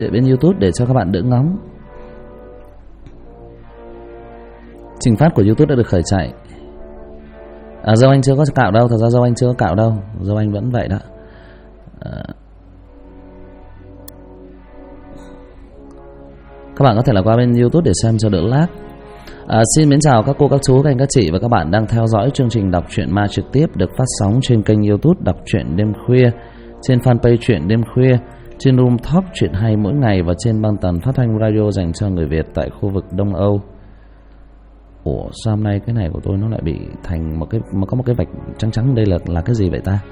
để bên YouTube để cho các bạn đỡ ngóng. Trình phát của YouTube đã được khởi chạy. Dâu anh chưa có cạo đâu, thật ra dâu anh chưa có cạo đâu, dâu anh vẫn vậy đó. Các bạn có thể là qua bên YouTube để xem cho đỡ lag. Xin mến chào các cô, các chú, các anh, các chị và các bạn đang theo dõi chương trình đọc truyện ma trực tiếp được phát sóng trên kênh YouTube Đọc truyện đêm khuya, trên fanpage truyện đêm khuya, trên room talk truyện hay mỗi ngày và trên băng tần phát thanh radio dành cho người Việt tại khu vực Đông Âu. Ủa sao hôm nay cái này của tôi nó lại bị thành có một cái vạch trắng trắng, đây là cái gì vậy ta?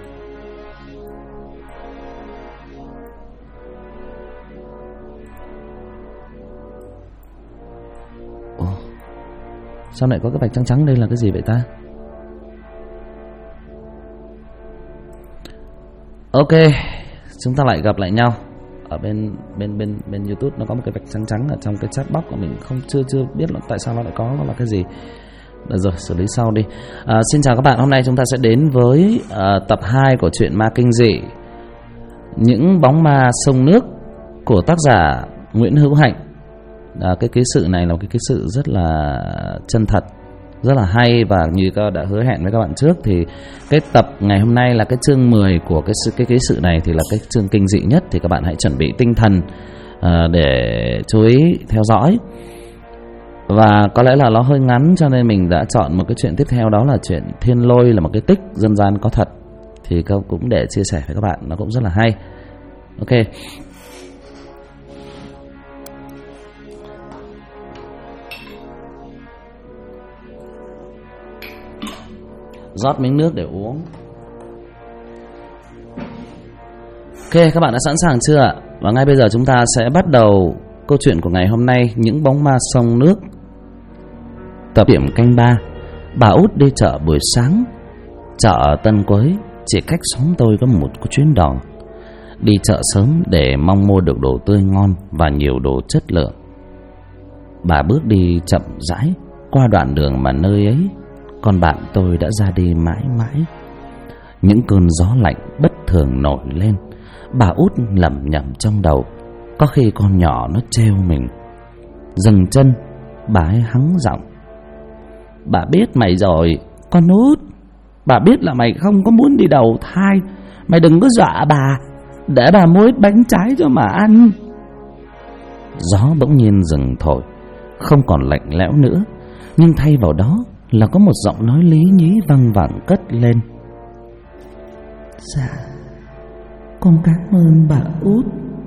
Ủa, sao lại có cái vạch trắng trắng, đây là cái gì vậy ta? Ok, chúng ta lại gặp lại nhau ở bên YouTube. Nó có một cái vạch trắng trắng ở trong cái chat box của mình, chưa biết là tại sao nó lại có, nó là cái gì. Được rồi, xử lý sau đi. Xin chào các bạn, hôm nay chúng ta sẽ đến với tập 2 của truyện ma kinh dị Những bóng ma sông nước của tác giả Nguyễn Hữu Hạnh. Cái ký sự này là một cái ký sự rất là chân thật, rất là hay, và như tôi đã hứa hẹn với các bạn trước thì cái tập ngày hôm nay là cái chương 10 của cái ký sự này thì là cái chương kinh dị nhất, thì các bạn hãy chuẩn bị tinh thần để chú ý theo dõi. Và có lẽ là nó hơi ngắn cho nên mình đã chọn một cái chuyện tiếp theo, đó là chuyện Thiên Lôi, là một cái tích dân gian có thật, thì cũng để chia sẻ với các bạn, nó cũng rất là hay. Ok, rót miếng nước để uống. Ok, các bạn đã sẵn sàng chưa ạ? Và ngay bây giờ chúng ta sẽ bắt đầu câu chuyện của ngày hôm nay, Những bóng ma sông nước. Tập điểm canh 3. Bà Út đi chợ buổi sáng. Chợ Tân Quới chỉ cách xóm tôi có một chuyến đò. Đi chợ sớm để mong mua được đồ tươi ngon và nhiều đồ chất lượng. Bà bước đi chậm rãi qua đoạn đường mà nơi ấy con bạn tôi đã ra đi mãi mãi. Những cơn gió lạnh bất thường nổi lên. Bà Út lẩm nhẩm trong đầu, có khi con nhỏ nó trêu mình. Dừng chân, bà ấy hắng giọng: bà biết mày rồi, con Út. Bà biết là mày không có muốn đi đầu thai. Mày đừng có dọa bà, để bà mua ít bánh trái cho mà ăn. Gió bỗng nhiên dừng thổi, không còn lạnh lẽo nữa, nhưng thay vào đó là có một giọng nói lý nhí văng vẳng cất lên: dạ, con cảm ơn bà Út.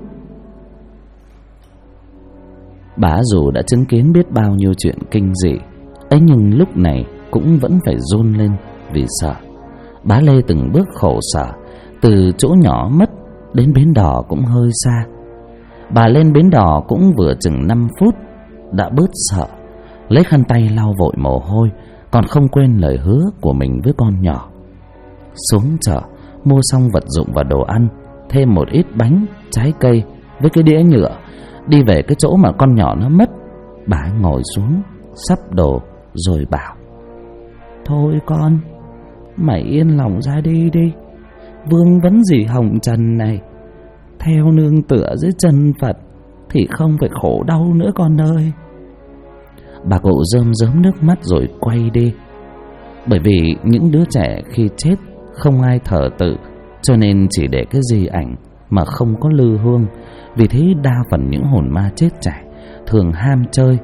Bà dù đã chứng kiến biết bao nhiêu chuyện kinh dị ấy, nhưng lúc này cũng vẫn phải run lên vì sợ. Bà lê từng bước khổ sở, từ chỗ nhỏ mất đến bến đò cũng hơi xa. Bà lên bến đò cũng vừa chừng 5 phút đã bớt sợ, lấy khăn tay lau vội mồ hôi, còn không quên lời hứa của mình với con nhỏ. Xuống chợ mua xong vật dụng và đồ ăn, thêm một ít bánh, trái cây với cái đĩa nhựa, đi về cái chỗ mà con nhỏ nó mất. Bà ngồi xuống sắp đồ rồi bảo: thôi con, mày yên lòng ra đi đi, vương vấn gì hồng trần này, theo nương tựa dưới chân Phật thì không phải khổ đau nữa con ơi. Bà cụ rơm rớm nước mắt rồi quay đi. Bởi vì những đứa trẻ khi chết không ai thờ tự, cho nên chỉ để cái di ảnh mà không có lư hương. Vì thế đa phần những hồn ma chết trẻ thường ham chơi.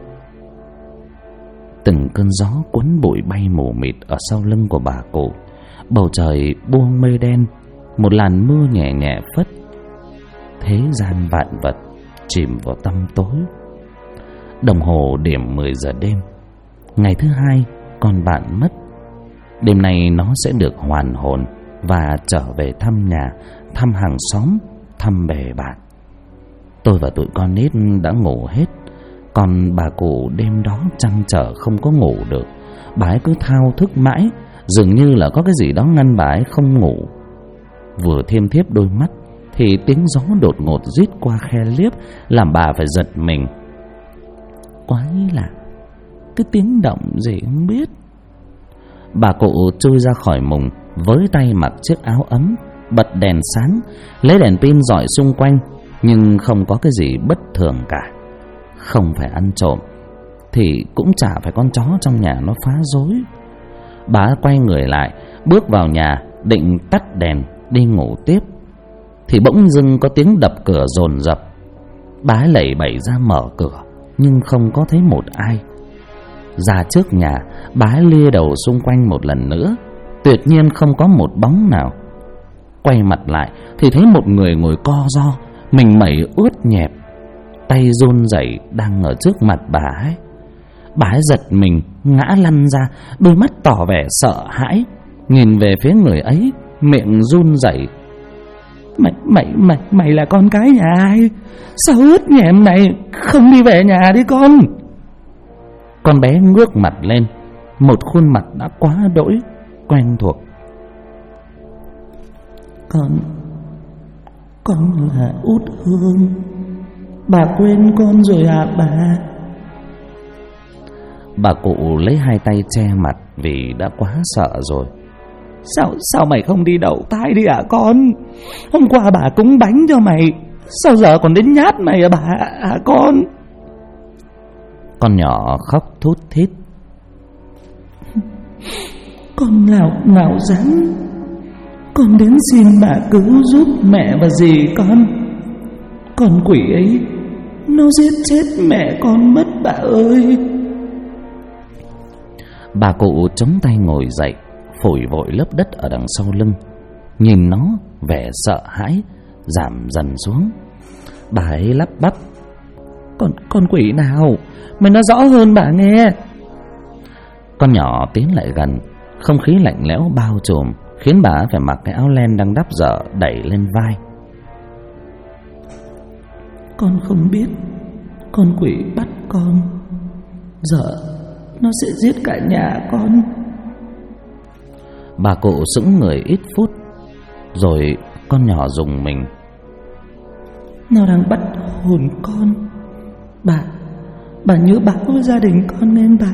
Từng cơn gió cuốn bụi bay mù mịt ở sau lưng của bà cụ. Bầu trời buông mây đen, một làn mưa nhẹ nhẹ phất. Thế gian vạn vật chìm vào tăm tối. Đồng hồ điểm 10 giờ đêm. Ngày thứ hai con bạn mất. Đêm nay nó sẽ được hoàn hồn và trở về thăm nhà, thăm hàng xóm, thăm bè bạn. Tôi và tụi con nít đã ngủ hết, còn bà cụ đêm đó trăn trở không có ngủ được. Bà ấy cứ thao thức mãi, dường như là có cái gì đó ngăn bà ấy không ngủ. Vừa thiêm thiếp đôi mắt thì tiếng gió đột ngột rít qua khe liếp, làm bà phải giật mình. Quái lạ, cái tiếng động gì không biết. Bà cụ chui ra khỏi mùng, với tay mặc chiếc áo ấm, bật đèn sáng, lấy đèn pin rọi xung quanh, nhưng không có cái gì bất thường cả. Không phải ăn trộm thì cũng chả phải con chó trong nhà nó phá rối. Bà quay người lại, bước vào nhà định tắt đèn đi ngủ tiếp, thì bỗng dưng có tiếng đập cửa dồn dập. Bà lẩy bẩy ra mở cửa, nhưng không có thấy một ai. Ra trước nhà, bà lia đầu xung quanh một lần nữa, tuyệt nhiên không có một bóng nào. Quay mặt lại thì thấy một người ngồi co ro, mình mẩy ướt nhẹp, tay run rẩy đang ở trước mặt bà ấy. Bà ấy giật mình ngã lăn ra, đôi mắt tỏ vẻ sợ hãi, nhìn về phía người ấy, miệng run rẩy. Mày là con cái nhà ai? Sao ướt nhẹm này? Không đi về nhà đi con. Con bé ngước mặt lên, một khuôn mặt đã quá đỗi quen thuộc. Con là Út Hương. Bà quên con rồi à bà? Bà cụ lấy hai tay che mặt vì đã quá sợ rồi. Sao mày không đi đậu thai đi hả con? Hôm qua bà cúng bánh cho mày, sao giờ còn đến nhát mày à bà hả con? Con nhỏ khóc thút thít. Con nào dám. Con đến xin bà cứu giúp mẹ và dì con. Con quỷ ấy nó giết chết mẹ con mất bà ơi. Bà cụ chống tay ngồi dậy, phủi vội lớp đất ở đằng sau lưng, nhìn nó vẻ sợ hãi giảm dần xuống. Bà ấy lắp bắp. Con quỷ nào? Mày nói rõ hơn bà nghe. Con nhỏ tiến lại gần, không khí lạnh lẽo bao trùm, khiến bà phải mặc cái áo len đang đắp dở đẩy lên vai. Con không biết con quỷ bắt con, giờ nó sẽ giết cả nhà con. Bà cụ sững người ít phút, rồi con nhỏ rùng mình. Nó đang bắt hồn con. Bà nhớ báo với gia đình con nên bà.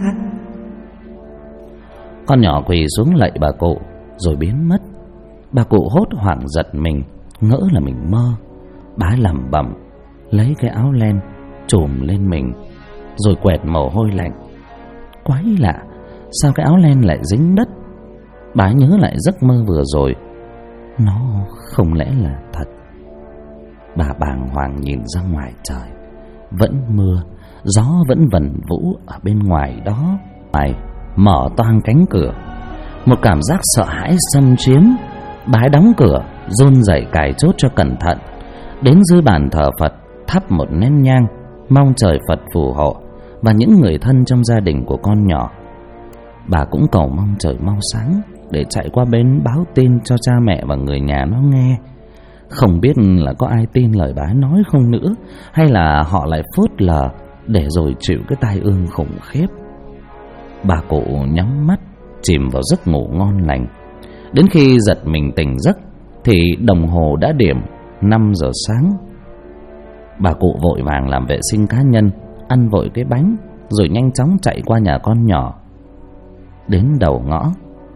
Con nhỏ quỳ xuống lạy bà cụ rồi biến mất. Bà cụ hốt hoảng giật mình, ngỡ là mình mơ. Bà lẩm bẩm lấy cái áo len trùm lên mình, rồi quẹt mồ hôi lạnh. Quái lạ, sao cái áo len lại dính đất? Bà nhớ lại giấc mơ vừa rồi, nó không lẽ là thật? Bà bàng hoàng nhìn ra ngoài trời, vẫn mưa, gió vẫn vần vũ ở bên ngoài đó. Mở toang cánh cửa, một cảm giác sợ hãi xâm chiếm. Bà đóng cửa, run rẩy cài chốt cho cẩn thận, đến dưới bàn thờ Phật thắp một nén nhang, mong trời Phật phù hộ và những người thân trong gia đình của con nhỏ. Bà cũng cầu mong trời mau sáng để chạy qua bên báo tin cho cha mẹ và người nhà nó nghe. Không biết là có ai tin lời bà nói không nữa, hay là họ lại phớt lờ để rồi chịu cái tai ương khủng khiếp. Bà cụ nhắm mắt chìm vào giấc ngủ ngon lành. Đến khi giật mình tỉnh giấc thì đồng hồ đã điểm 5 giờ sáng. Bà cụ vội vàng làm vệ sinh cá nhân, ăn vội cái bánh, rồi nhanh chóng chạy qua nhà con nhỏ. Đến đầu ngõ,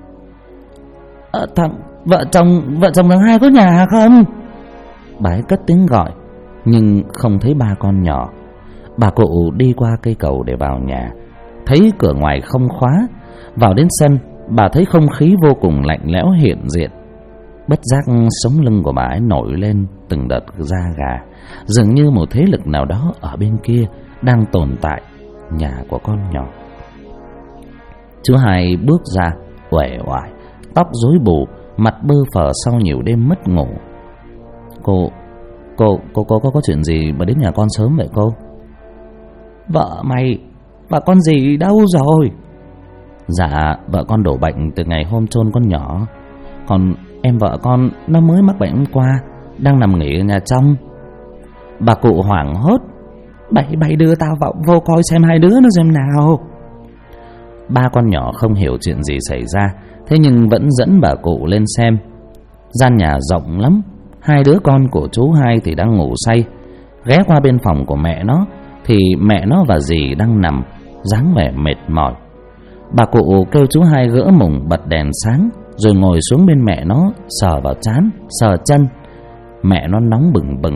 vợ chồng thằng Hai có nhà không? Bà ấy cất tiếng gọi, nhưng không thấy ba con nhỏ. Bà cụ đi qua cây cầu để vào nhà, thấy cửa ngoài không khóa. Vào đến sân, bà thấy không khí vô cùng lạnh lẽo hiện diện. Bất giác sống lưng của bà ấy nổi lên từng đợt da gà, dường như một thế lực nào đó ở bên kia đang tồn tại nhà của con nhỏ. Chú Hai bước ra uể oải, tóc rối bù, mặt bơ phờ sau nhiều đêm mất ngủ. Cô có chuyện gì mà đến nhà con sớm vậy cô? Vợ mày và con gì đâu rồi? Dạ, vợ con đổ bệnh từ ngày hôm chôn con nhỏ. Còn em vợ con nó mới mắc bệnh hôm qua, đang nằm nghỉ ở nhà trong. Bà cụ hoảng hốt. Bày đưa tao vô coi xem hai đứa nó xem nào. Ba con nhỏ không hiểu chuyện gì xảy ra, thế nhưng vẫn dẫn bà cụ lên xem. Gian nhà rộng lắm. Hai đứa con của chú Hai thì đang ngủ say. Ghé qua bên phòng của mẹ nó thì mẹ nó và dì đang nằm, dáng vẻ mệt mỏi. Bà cụ kêu chú Hai gỡ mùng bật đèn sáng, rồi ngồi xuống bên mẹ nó, sờ vào trán, sờ chân. Mẹ nó nóng bừng bừng,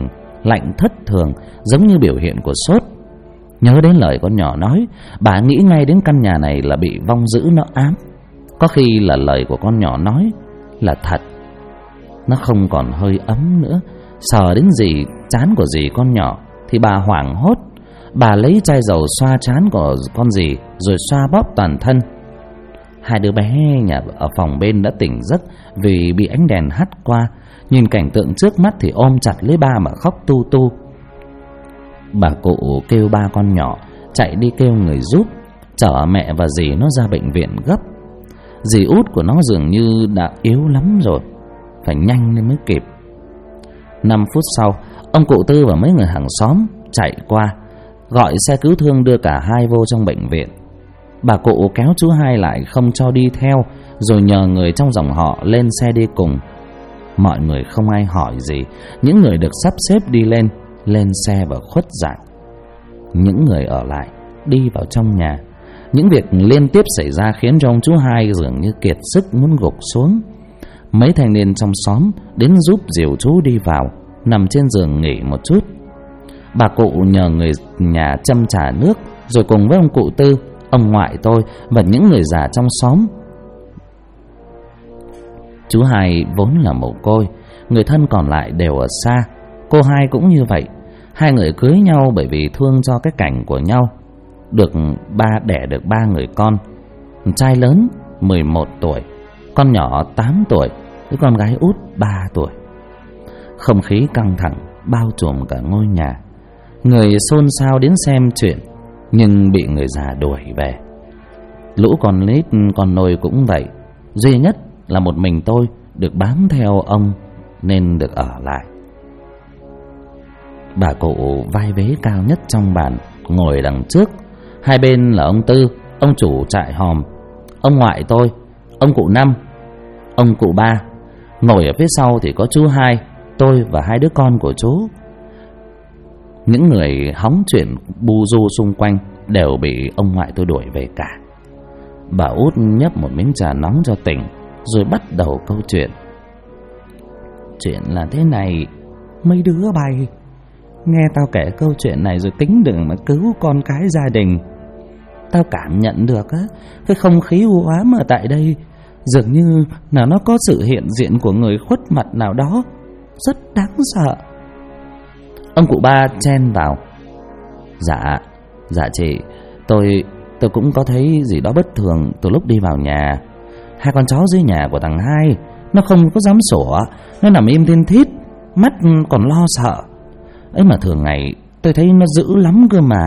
lạnh thất thường, giống như biểu hiện của sốt. Nhớ đến lời con nhỏ nói, bà nghĩ ngay đến căn nhà này là bị vong dữ nó ám. Có khi là lời của con nhỏ nói là thật. Nó không còn hơi ấm nữa. Sờ đến gì trán của dì con nhỏ thì bà hoảng hốt. Bà lấy chai dầu xoa trán của con dì rồi xoa bóp toàn thân. Hai đứa bé nhà ở phòng bên đã tỉnh giấc vì bị ánh đèn hắt qua. Nhìn cảnh tượng trước mắt thì ôm chặt lấy ba mà khóc tu tu. Bà cụ kêu ba con nhỏ chạy đi kêu người giúp, chở mẹ và dì nó ra bệnh viện gấp. Dì út của nó dường như đã yếu lắm rồi, phải nhanh lên mới kịp. 5 phút sau, ông cụ Tư và mấy người hàng xóm chạy qua, gọi xe cứu thương đưa cả hai vô trong bệnh viện. Bà cụ kéo chú Hai lại không cho đi theo, rồi nhờ người trong dòng họ lên xe đi cùng. Mọi người không ai hỏi gì. Những người được sắp xếp đi lên xe và khuất dạng. Những người ở lại đi vào trong nhà. Những việc liên tiếp xảy ra khiến cho ông chú Hai dường như kiệt sức muốn gục xuống. Mấy thanh niên trong xóm đến giúp dìu chú đi vào, nằm trên giường nghỉ một chút. Bà cụ nhờ người nhà châm trà nước, rồi cùng với ông cụ Tư, ông ngoại tôi và những người già trong xóm. Chú Hai vốn là mồ côi, người thân còn lại đều ở xa. Cô Hai cũng như vậy. Hai người cưới nhau bởi vì thương cho cái cảnh của nhau. Đẻ được 3 người con. Trai lớn 11 tuổi, con nhỏ 8 tuổi, với con gái út 3 tuổi. Không khí căng thẳng bao trùm cả ngôi nhà. Người xôn xao đến xem chuyện, nhưng bị người già đuổi về. Lũ con nít con nôi cũng vậy. Duy nhất là một mình tôi được bám theo ông nên được ở lại. Bà cụ vai vế cao nhất trong bàn ngồi đằng trước. Hai bên là ông Tư, ông chủ trại hòm, ông ngoại tôi, ông cụ Năm, ông cụ Ba. Ngồi ở phía sau thì có chú Hai, tôi và 2 đứa con của chú. Những người hóng chuyện bu du xung quanh đều bị ông ngoại tôi đuổi về cả. Bà út nhấp một miếng trà nóng cho tỉnh, rồi bắt đầu câu chuyện. Chuyện là thế này, mấy đứa bay, nghe tao kể câu chuyện này rồi tính đừng mà cứu con cái gia đình. Tao cảm nhận được á, cái không khí u ám ở tại đây dường như là nó có sự hiện diện của người khuất mặt nào đó rất đáng sợ. Ông cụ Ba chen vào. Dạ chị, tôi cũng có thấy gì đó bất thường từ lúc đi vào nhà. 2 con chó dưới nhà của thằng Hai, nó không có dám sủa, nó nằm im thiên thít, mắt còn lo sợ. Ấy mà thường ngày tôi thấy nó dữ lắm cơ mà.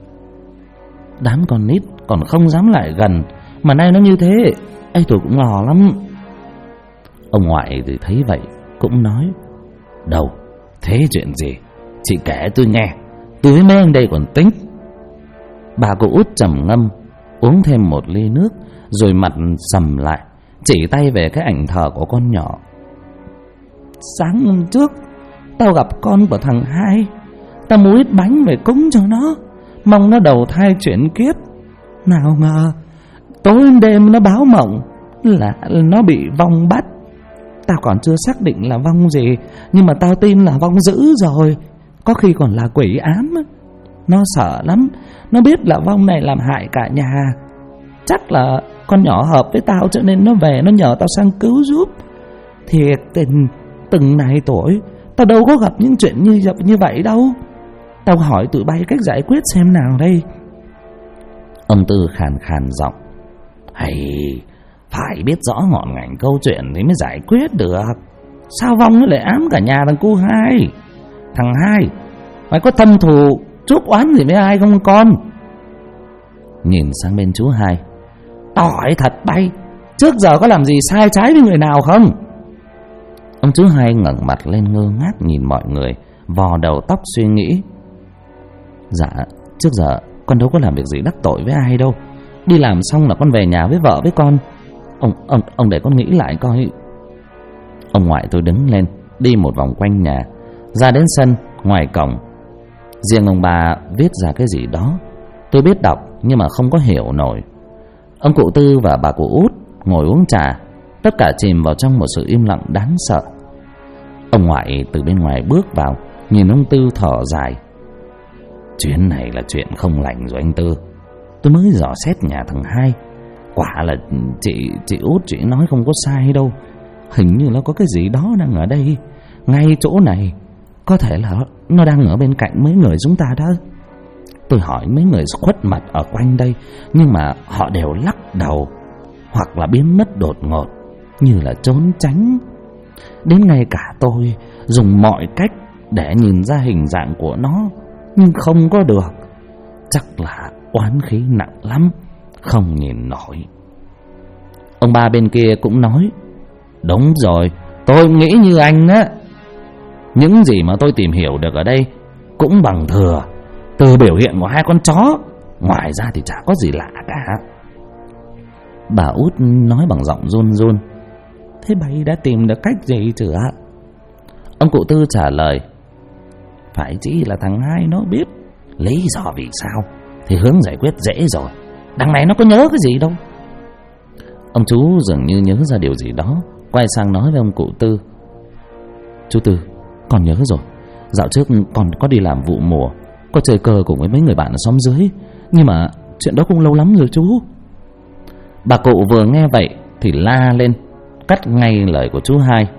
Đám con nít còn không dám lại gần, mà nay nó như thế, ấy tôi cũng lo lắm. Ông ngoại thì thấy vậy cũng nói: Đâu, thế chuyện gì? Chị kể tôi nghe, tôi với mấy anh đây còn tính. Bà cụ út trầm ngâm, uống thêm một ly nước, rồi mặt sầm lại, chỉ tay về cái ảnh thờ của con nhỏ. Sáng hôm trước tao gặp con của thằng Hai, tao mua ít bánh về cúng cho nó, mong nó đầu thai chuyển kiếp. Nào ngờ tối đêm nó báo mộng là nó bị vong bắt. Tao còn chưa xác định là vong gì, nhưng mà tao tin là vong dữ rồi, có khi còn là quỷ ám. Nó sợ lắm, nó biết là vong này làm hại cả nhà. Chắc là con nhỏ hợp với tao cho nên nó về, nó nhờ tao sang cứu giúp. Thiệt tình, từng này tuổi tao đâu có gặp những chuyện như vậy đâu. Tao hỏi tụi bay cách giải quyết xem nào đây. Ông Tư khàn khàn giọng: Hay, phải biết rõ ngọn ngành câu chuyện thì mới giải quyết được. Sao vong nó lại ám cả nhà thằng cu Hai? Thằng Hai, mày có thâm thù chuốc oán gì với ai không con? Nhìn sang bên chú Hai: Tao hỏi thật bay, trước giờ có làm gì sai trái với người nào không? Ông chú Hai ngẩng mặt lên ngơ ngác nhìn mọi người, vò đầu tóc suy nghĩ. Dạ, trước giờ con đâu có làm việc gì đắc tội với ai đâu. Đi làm xong là con về nhà với vợ với con. Ông để con nghĩ lại coi. Ông ngoại tôi đứng lên, đi một vòng quanh nhà, ra đến sân ngoài cổng. Riêng ông Ba viết ra cái gì đó, tôi biết đọc nhưng mà không có hiểu nổi. Ông cụ Tư và bà cụ út ngồi uống trà, tất cả chìm vào trong một sự im lặng đáng sợ. Ông ngoại từ bên ngoài bước vào, nhìn ông Tư thở dài. Chuyến này là chuyện không lành rồi anh Tư. Tôi mới dò xét nhà thằng Hai, quả là chị Út chị nói không có sai đâu. Hình như nó có cái gì đó đang ở đây, ngay chỗ này. Có thể là nó đang ở bên cạnh mấy người chúng ta đó. Tôi hỏi mấy người khuất mặt ở quanh đây, nhưng mà họ đều lắc đầu, hoặc là biến mất đột ngột, như là trốn tránh. Đến ngay cả tôi dùng mọi cách để nhìn ra hình dạng của nó, nhưng không có được. Chắc là oán khí nặng lắm, không nhìn nổi. Ông ba bên kia cũng nói, đúng rồi, tôi nghĩ như anh á. Những gì mà tôi tìm hiểu được ở đây cũng bằng thừa từ biểu hiện của hai con chó, ngoài ra thì chả có gì lạ cả. Bà Út nói bằng giọng run run, thế bầy đã tìm được cách gì chưa? Ông cụ Tư trả lời, phải chỉ là thằng Hai nó biết. Lý do vì sao thì hướng giải quyết dễ rồi, đằng này nó có nhớ cái gì đâu. Ông chú dường như nhớ ra điều gì đó, quay sang nói với ông cụ Tư, chú Tư, con nhớ rồi. Dạo trước con có đi làm vụ mùa, có chơi cờ cùng với mấy người bạn ở xóm dưới, nhưng mà chuyện đó cũng lâu lắm rồi chú. Bà cụ vừa nghe vậy thì la lên, cắt ngay lời của chú Hai.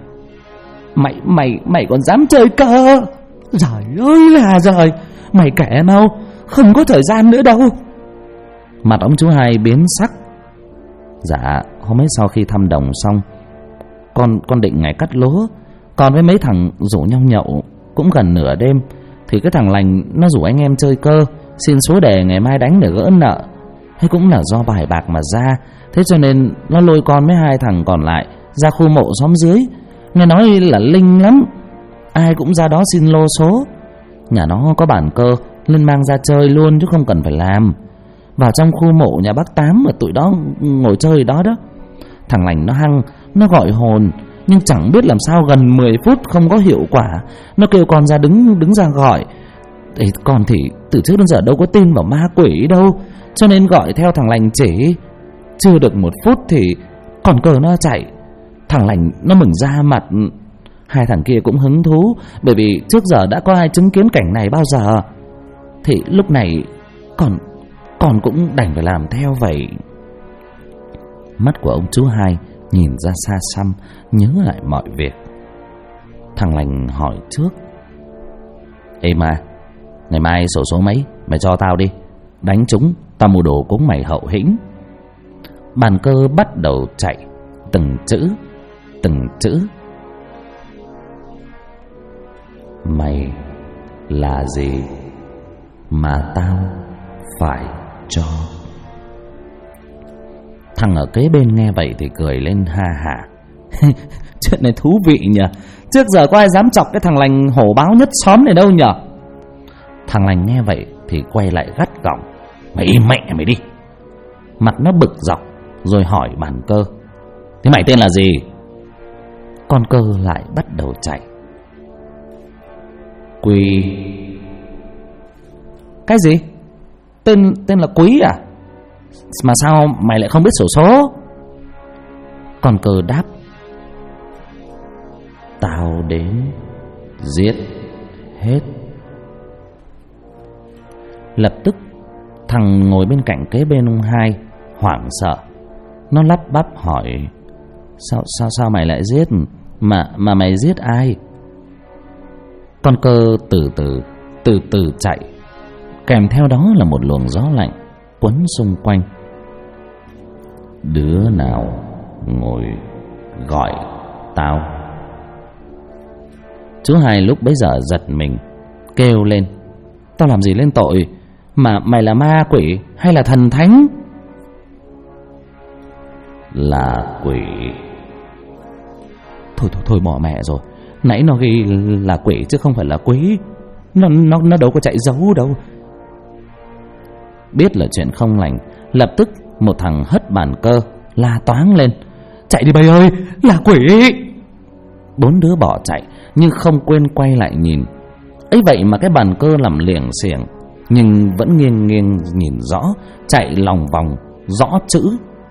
Mày còn dám chơi cờ? Giời ơi là giời, mày kể mau, không có thời gian nữa đâu. Mặt ông chú Hai biến sắc. Dạ, hôm ấy sau khi thăm đồng xong, con định ngày cắt lúa, con với mấy thằng rủ nhau nhậu. Cũng gần nửa đêm thì cái thằng Lành nó rủ anh em chơi cơ, xin số đề ngày mai đánh để gỡ nợ. Thế cũng là do bài bạc mà ra, thế cho nên nó lôi con với hai thằng còn lại ra khu mộ xóm dưới. Nghe nói là linh lắm, ai cũng ra đó xin lô số. Nhà nó có bàn cơ nên mang ra chơi luôn chứ không cần phải làm. Vào trong khu mộ nhà bác Tám mà tụi đó ngồi chơi đó đó. Thằng Lành nó hăng, nó gọi hồn, nhưng chẳng biết làm sao gần 10 phút không có hiệu quả. Nó kêu con ra đứng ra gọi. Con thì từ trước đến giờ đâu có tin vào ma quỷ đâu, cho nên gọi theo thằng Lành chỉ. Chưa được 1 phút thì con cờ nó chạy. Thằng Lành nó mừng ra mặt. Hai thằng kia cũng hứng thú, bởi vì trước giờ đã có ai chứng kiến cảnh này bao giờ. Thì lúc này con cũng đành phải làm theo vậy. Mắt của ông chú Hai nhìn ra xa xăm, nhớ lại mọi việc. Thằng Lành hỏi trước, ê mà, ngày mai xổ số mấy mày cho tao đi, đánh trúng tao mua đồ cúng mày hậu hĩnh. Bàn cơ bắt đầu chạy, từng chữ. Mày là gì mà tao phải cho? Thằng ở kế bên nghe vậy thì cười lên ha hả. Chuyện này thú vị nhỉ, trước giờ có ai dám chọc cái thằng Lành hổ báo nhất xóm này đâu nhỉ. Thằng Lành nghe vậy thì quay lại gắt gỏng, mày im mẹ mày đi. Mặt nó bực dọc rồi hỏi bàn cơ, thế mày tên là gì? Con cơ lại bắt đầu chạy. Quý. Cái gì? Tên là Quý à? Mà sao mày lại không biết xổ số? Con cơ đáp, tao đến giết hết. Lập tức thằng ngồi bên cạnh kế bên ông Hai hoảng sợ, nó lắp bắp hỏi, sao mày lại giết? Mà mày giết ai? Con cơ từ từ chạy, kèm theo đó là một luồng gió lạnh quấn xung quanh. Đứa nào ngồi gọi tao? Chú Hai lúc bấy giờ giật mình, kêu lên, tao làm gì lên tội? Mà mày là ma quỷ hay là thần thánh? Là quỷ. Thôi bỏ mẹ rồi, nãy nó ghi là quỷ chứ không phải là quý. Nó đâu có chạy giấu đâu. Biết là chuyện không lành, lập tức một thằng hất bàn cơ la toáng lên, chạy đi bầy ơi, là quỷ. 4 đứa bỏ chạy nhưng không quên quay lại nhìn. ấy vậy mà cái bàn cơ làm liềng xiềng nhưng vẫn nghiêng nhìn rõ, chạy lòng vòng rõ chữ: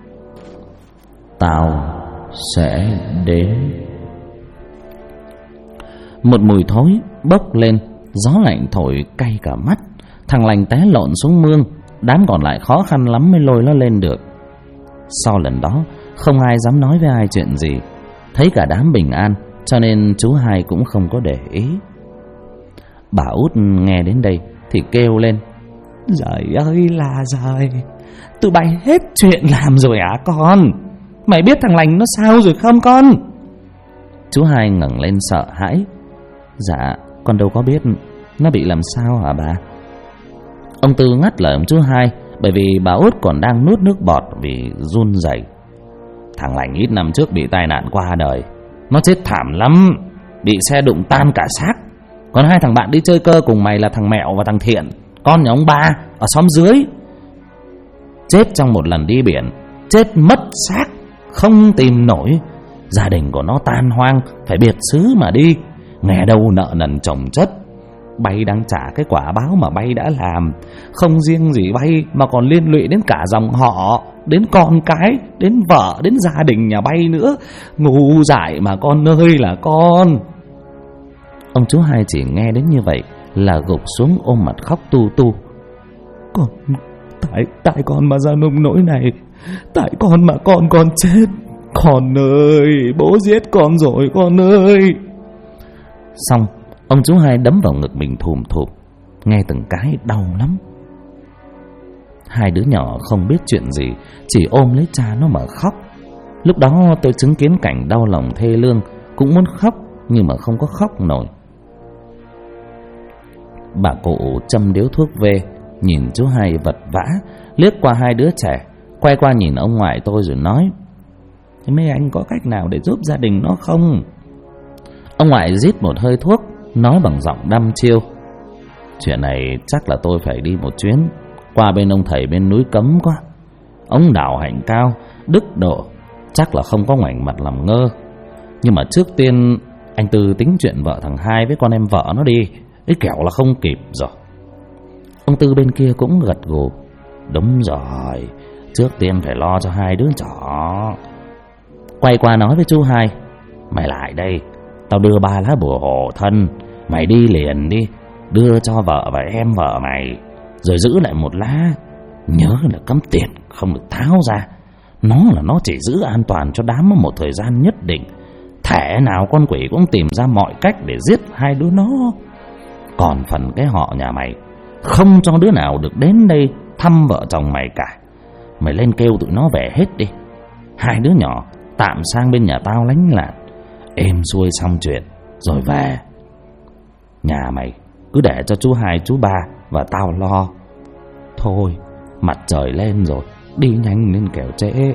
tao sẽ đến. Một mùi thối bốc lên Gió lạnh thổi cay cả mắt. Thằng lành té lộn xuống mương. Đám còn lại khó khăn lắm mới lôi nó lên được. Sau lần đó không ai dám nói với ai chuyện gì. Thấy cả đám bình an cho nên chú Hai cũng không có để ý. Bà Út nghe đến đây thì kêu lên: Giời ơi là giời, tụi bay hết chuyện làm rồi à con? Mày biết thằng lành nó sao rồi không con? Chú Hai ngẩng lên sợ hãi: Dạ con đâu có biết. Nó bị làm sao hả bà? Ông Tư ngắt lời ông chú Hai, bởi vì bà Út còn đang nuốt nước bọt vì run rẩy. Thằng lành ít năm trước bị tai nạn qua đời. Nó chết thảm lắm, bị xe đụng tan cả xác. Còn hai thằng bạn đi chơi cơ cùng mày là thằng Mẹo và thằng Thiện, con nhà ông Ba ở xóm dưới, chết trong một lần đi biển. Chết mất xác, không tìm nổi. Gia đình của nó tan hoang, phải biệt xứ mà đi. Nghe đâu nợ nần chồng chất. Bay đang trả cái quả báo mà bay đã làm. Không riêng gì bay mà còn liên lụy đến cả dòng họ, đến con cái, đến vợ, đến gia đình nhà bay nữa. Ngu dại mà con ơi là con. Ông chú Hai chỉ nghe đến như vậy là gục xuống ôm mặt khóc tu tu. Con, tại con mà ra nông nỗi này. Tại con mà con chết. Con ơi, bố giết con rồi con ơi. Xong ông chú Hai đấm vào ngực mình thùm thụp. Nghe từng cái đau lắm. Hai đứa nhỏ không biết chuyện gì, chỉ ôm lấy cha nó mà khóc. Lúc đó tôi chứng kiến cảnh đau lòng thê lương, cũng muốn khóc nhưng mà không có khóc nổi. Bà cụ châm điếu thuốc về, nhìn chú Hai vật vã, liếc qua hai đứa trẻ, quay qua nhìn ông ngoại tôi rồi nói: Thế mấy anh có cách nào để giúp gia đình nó không? Ông ngoại rít một hơi thuốc, nói bằng giọng đăm chiêu: Chuyện này chắc là tôi phải đi một chuyến qua bên ông thầy bên núi Cấm quá. Ông đạo hạnh cao, đức độ, chắc là không có ngoảnh mặt làm ngơ. Nhưng mà trước tiên anh Tư tính chuyện vợ thằng Hai với con em vợ nó đi, ấy kẻo là không kịp rồi. Ông Tư bên kia cũng gật gù: Đúng rồi, trước tiên phải lo cho hai đứa nhỏ. Quay qua nói với chú Hai: Mày lại đây, tao đưa 3 lá bùa hộ thân. Mày đi liền đi, đưa cho vợ và em vợ mày, rồi giữ lại 1 lá. Nhớ là cấm tiền không được tháo ra. Nó chỉ giữ an toàn cho đám một thời gian nhất định. Thể nào con quỷ cũng tìm ra mọi cách để giết hai đứa nó. Còn phần cái họ nhà mày, không cho đứa nào được đến đây thăm vợ chồng mày cả. Mày lên kêu tụi nó về hết đi. Hai đứa nhỏ tạm sang bên nhà tao lánh lạn, êm xuôi xong chuyện rồi về. Nhà mày cứ để cho chú Hai chú Ba và tao lo. Thôi, mặt trời lên rồi, đi nhanh lên kẻo trễ.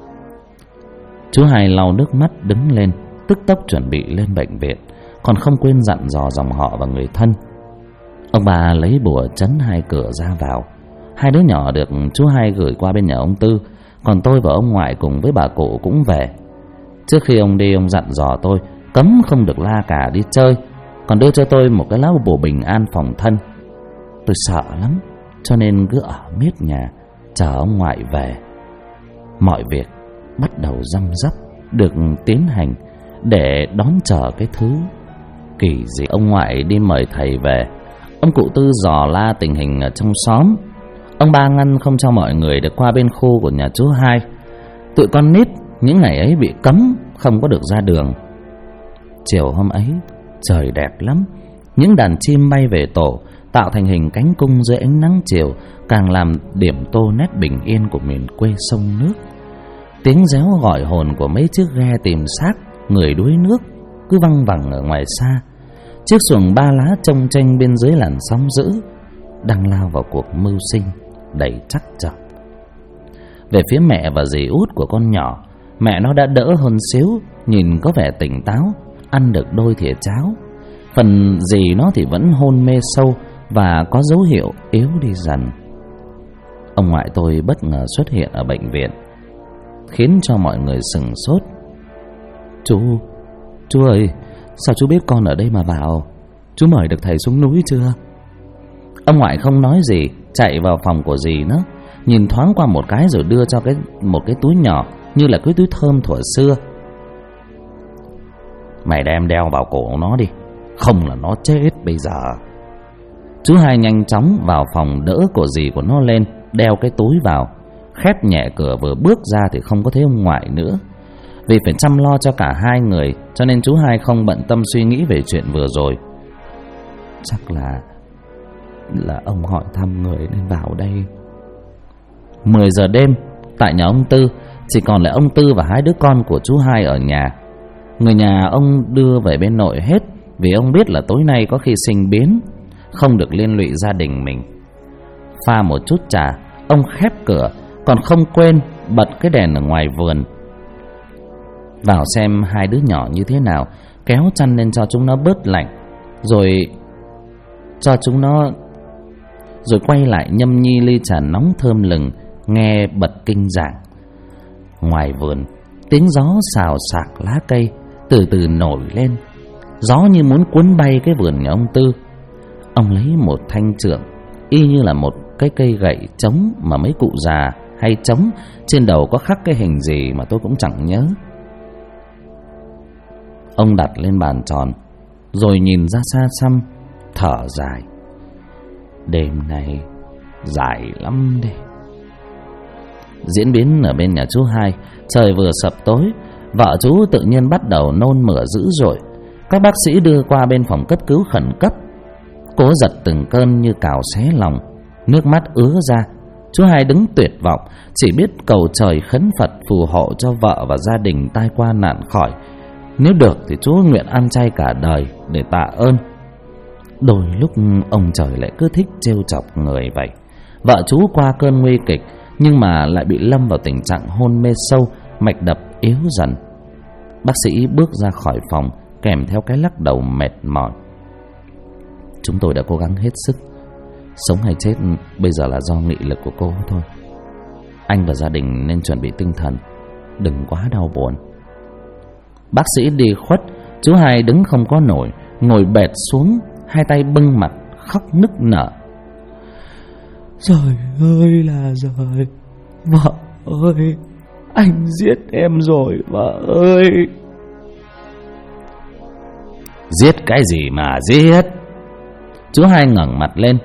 Chú Hai lau nước mắt đứng lên, tức tốc chuẩn bị lên bệnh viện, còn không quên dặn dò dòng họ và người thân. Ông bà lấy bùa trấn 2 cửa ra vào. Hai đứa nhỏ được chú Hai gửi qua bên nhà ông Tư, còn tôi và ông ngoại cùng với bà cụ cũng về. Trước khi ông đi, ông dặn dò tôi cấm không được la cà đi chơi, còn đưa cho tôi một cái lá bùa bình an phòng thân. Tôi sợ lắm, cho nên cứ ở miết nhà chờ ông ngoại về. Mọi việc bắt đầu răm rắp được tiến hành để đón chờ cái thứ kỳ dị. Ông ngoại đi mời thầy về. Ông cụ Tư dò la tình hình ở trong xóm. Ông Ba ngăn không cho mọi người được qua bên khu của nhà chú Hai. Tụi con nít những ngày ấy bị cấm không có được ra đường. Chiều hôm ấy trời đẹp lắm. Những đàn chim bay về tổ, tạo thành hình cánh cung dưới ánh nắng chiều, càng làm điểm tô nét bình yên của miền quê sông nước. Tiếng réo gọi hồn của mấy chiếc ghe tìm xác người đuối nước cứ văng vẳng ở ngoài xa. Chiếc xuồng 3 lá chông chênh bên dưới làn sóng dữ, đang lao vào cuộc mưu sinh đầy trắc trở. Về phía mẹ và dì út của con nhỏ, mẹ nó đã đỡ hơn xíu, nhìn có vẻ tỉnh táo, ăn được đôi thìa cháo. Phần dì nó thì vẫn hôn mê sâu và có dấu hiệu yếu đi dần. Ông ngoại tôi bất ngờ xuất hiện ở bệnh viện, khiến cho mọi người sửng sốt. Chú ơi, sao chú biết con ở đây mà vào? Chú mời được thầy xuống núi chưa? Ông ngoại không nói gì, chạy vào phòng của dì nó, nhìn thoáng qua một cái rồi đưa cho một cái túi nhỏ như là cái túi thơm thuở xưa. Mày đem đeo vào cổ nó đi, không là nó chết bây giờ. Chú Hai nhanh chóng vào phòng đỡ của dì của nó lên, đeo cái túi vào, khép nhẹ cửa. Vừa bước ra thì không có thấy ông ngoại nữa. Vì phải chăm lo cho cả hai người, cho nên chú Hai không bận tâm suy nghĩ về chuyện vừa rồi. Chắc là ông hỏi thăm người nên vào đây. 10 giờ đêm, tại nhà ông Tư, chỉ còn lại ông Tư và hai đứa con của chú Hai ở nhà. Người nhà ông đưa về bên nội hết, vì ông biết là tối nay có khi sinh biến, không được liên lụy gia đình mình. Pha một chút trà, ông khép cửa, còn không quên bật cái đèn ở ngoài vườn, vào xem hai đứa nhỏ như thế nào, kéo chăn lên cho chúng nó bớt lạnh, rồi quay lại nhâm nhi ly trà nóng thơm lừng, nghe bật kinh giảng. Ngoài vườn, tiếng gió xào xạc lá cây từ từ nổi lên, gió như muốn cuốn bay cái vườn nhà ông Tư. Ông lấy một thanh chưởng, y như là một cái cây gậy trống mà mấy cụ già hay trống, trên đầu có khắc cái hình gì mà tôi cũng chẳng nhớ. Ông đặt lên bàn tròn, rồi nhìn ra xa xăm, thở dài. Đêm này dài lắm đây. Diễn biến ở bên nhà chú Hai, trời vừa sập tối, vợ chú tự nhiên bắt đầu nôn mửa dữ dội. Các bác sĩ đưa qua bên phòng cấp cứu khẩn cấp. Cố giật từng cơn như cào xé lòng, nước mắt ứa ra. Chú Hai đứng tuyệt vọng, chỉ biết cầu trời khấn Phật phù hộ cho vợ và gia đình tai qua nạn khỏi. Nếu được thì chú nguyện ăn chay cả đời để tạ ơn. Đôi lúc ông trời lại cứ thích trêu chọc người vậy. Vợ chú qua cơn nguy kịch, nhưng mà lại bị lâm vào tình trạng hôn mê sâu, mạch đập yếu dần. Bác sĩ bước ra khỏi phòng, kèm theo cái lắc đầu mệt mỏi. Chúng tôi đã cố gắng hết sức. Sống hay chết bây giờ là do nghị lực của cô thôi. Anh và gia đình nên chuẩn bị tinh thần, đừng quá đau buồn. Bác sĩ đi khuất, chú Hai đứng không có nổi, ngồi bệt xuống, hai tay bưng mặt khóc nức nở. Trời ơi là trời, vợ ơi, anh giết em rồi vợ ơi. Giết cái gì mà giết? Chú Hai ngẩng mặt lên.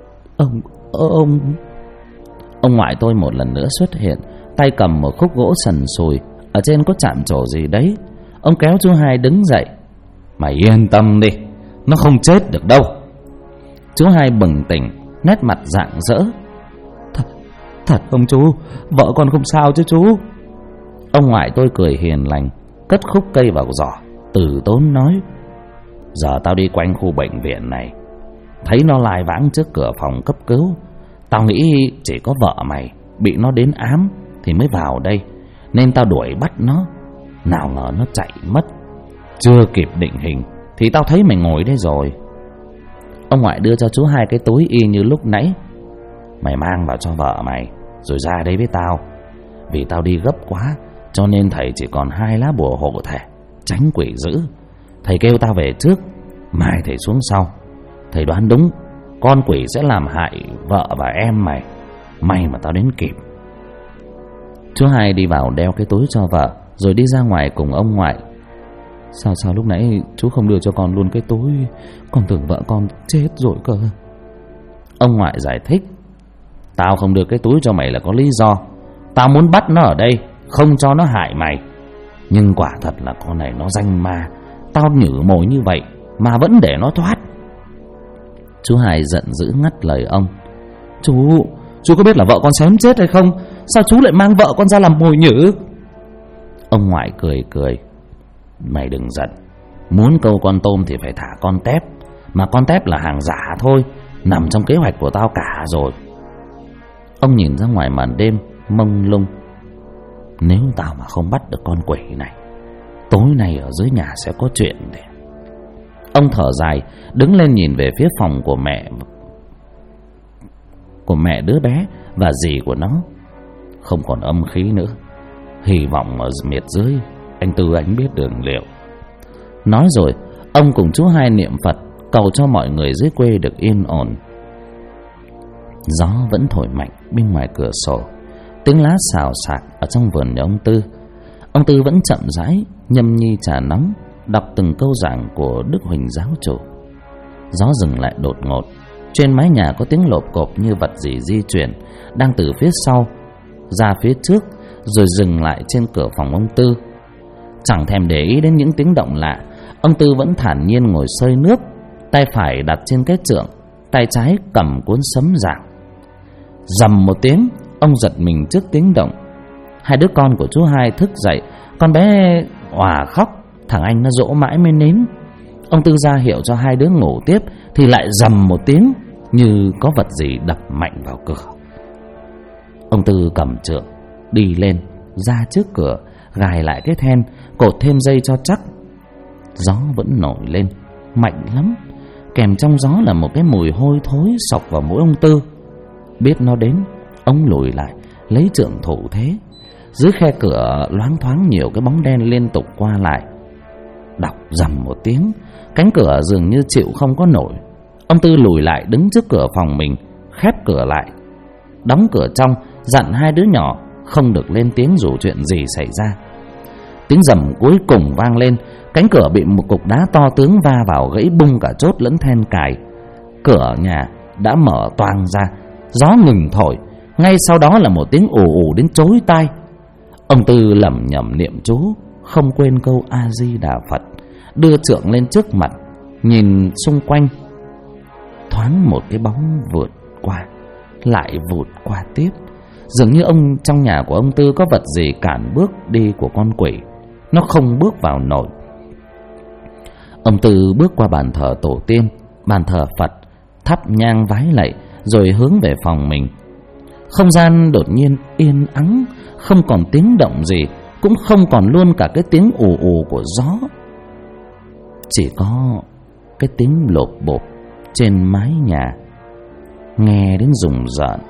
Ông ngoại tôi một lần nữa xuất hiện, tay cầm một khúc gỗ sần sùi, ở trên có chạm trổ gì đấy. Ông kéo chú Hai đứng dậy. Mày yên tâm đi, nó không chết được đâu. Chú Hai bừng tỉnh, nét mặt rạng rỡ. Thật không chú? Vợ con không sao chứ chú? Ông ngoại tôi cười hiền lành, cất khúc cây vào giỏ, từ tốn nói. Giờ tao đi quanh khu bệnh viện này, thấy nó lai vãng trước cửa phòng cấp cứu. Tao nghĩ chỉ có vợ mày bị nó đến ám thì mới vào đây, nên tao đuổi bắt nó. Nào ngờ nó chạy mất. Chưa kịp định hình thì tao thấy mày ngồi đây rồi. Ông ngoại đưa cho chú Hai cái túi y như lúc nãy. Mày mang vào cho vợ mày, rồi ra đây với tao. Vì tao đi gấp quá, cho nên thầy chỉ còn 2 lá bùa hộ thể, tránh quỷ dữ. Thầy kêu tao về trước, mai thầy xuống sau. Thầy đoán đúng, con quỷ sẽ làm hại vợ và em mày. May mà tao đến kịp. Chú Hai đi vào đeo cái túi cho vợ, rồi đi ra ngoài cùng ông ngoại. Sao lúc nãy chú không đưa cho con luôn cái túi? Con tưởng vợ con chết rồi cơ. Ông ngoại giải thích. Tao không đưa cái túi cho mày là có lý do. Tao muốn bắt nó ở đây, không cho nó hại mày. Nhưng quả thật là con này nó danh ma. Tao nhử mồi như vậy mà vẫn để nó thoát. Chú Hai giận dữ ngắt lời ông. Chú có biết là vợ con xém chết hay không? Sao chú lại mang vợ con ra làm mồi nhử? Ông ngoại cười. Mày đừng giận. Muốn câu con tôm thì phải thả con tép. Mà con tép là hàng giả thôi, nằm trong kế hoạch của tao cả rồi. Ông nhìn ra ngoài màn đêm mông lung. Nếu tao mà không bắt được con quỷ này, tối nay ở dưới nhà sẽ có chuyện đấy. Ông thở dài, đứng lên nhìn về phía phòng của mẹ đứa bé và dì của nó. Không còn âm khí nữa. Hy vọng ở miệt dưới anh Tư anh biết đường liệu. Nói rồi, ông cùng chú Hai niệm Phật, cầu cho mọi người dưới quê được yên ổn. Gió vẫn thổi mạnh bên ngoài cửa sổ, tiếng lá xào xạc ở trong vườn nhà ông Tư. Ông Tư vẫn chậm rãi nhâm nhi trà nóng, đọc từng câu giảng của Đức Huỳnh giáo chủ. Gió dừng lại đột ngột, Trên mái nhà có tiếng lộp cộp như vật gì di chuyển, đang từ phía sau ra phía trước, rồi dừng lại trên cửa phòng ông Tư. Chẳng thèm để ý đến những tiếng động lạ, ông Tư vẫn thản nhiên ngồi xơi nước, tay phải đặt trên cái chượng, tay trái cầm cuốn sấm giảng. Rầm một tiếng, ông giật mình trước tiếng động. Hai đứa con của chú Hai thức dậy. Con bé òa khóc, thằng anh nó dỗ mãi mới nín. Ông Tư ra hiệu cho hai đứa ngủ tiếp thì lại rầm một tiếng, như có vật gì đập mạnh vào cửa. Ông Tư cầm chượng đi lên, ra trước cửa, gài lại cái then, cột thêm dây cho chắc. Gió vẫn nổi lên mạnh lắm, kèm trong gió là một cái mùi hôi thối xộc vào mũi ông Tư. Biết nó đến, ông lùi lại lấy chượng thủ thế. Dưới khe cửa loáng thoáng nhiều cái bóng đen liên tục qua lại. Đọc rầm một tiếng, cánh cửa dường như chịu không có nổi. Ông Tư lùi lại đứng trước cửa phòng mình, khép cửa lại, đóng cửa trong, dặn hai đứa nhỏ không được lên tiếng dù chuyện gì xảy ra. Tiếng rầm cuối cùng vang lên, cánh cửa bị một cục đá to tướng va vào, gãy bung cả chốt lẫn then cài. Cửa nhà đã mở toang ra, gió ngừng thổi. Ngay sau đó là một tiếng ù ù đến chói tai. Ông Tư lẩm nhẩm niệm chú, không quên câu A Di Đà Phật, đưa trượng lên trước mặt, nhìn xung quanh. Thoáng một cái bóng vượt qua, lại vụt qua tiếp. Dường như trong nhà của ông Tư có vật gì cản bước đi của con quỷ, nó không bước vào nổi. Ông Tư bước qua bàn thờ tổ tiên, bàn thờ Phật, thắp nhang vái lạy, rồi hướng về phòng mình. Không gian đột nhiên yên ắng, không còn tiếng động gì, cũng không còn luôn cả cái tiếng ù ù của gió. Chỉ có cái tiếng lộp bộp trên mái nhà, nghe đến rùng rợn.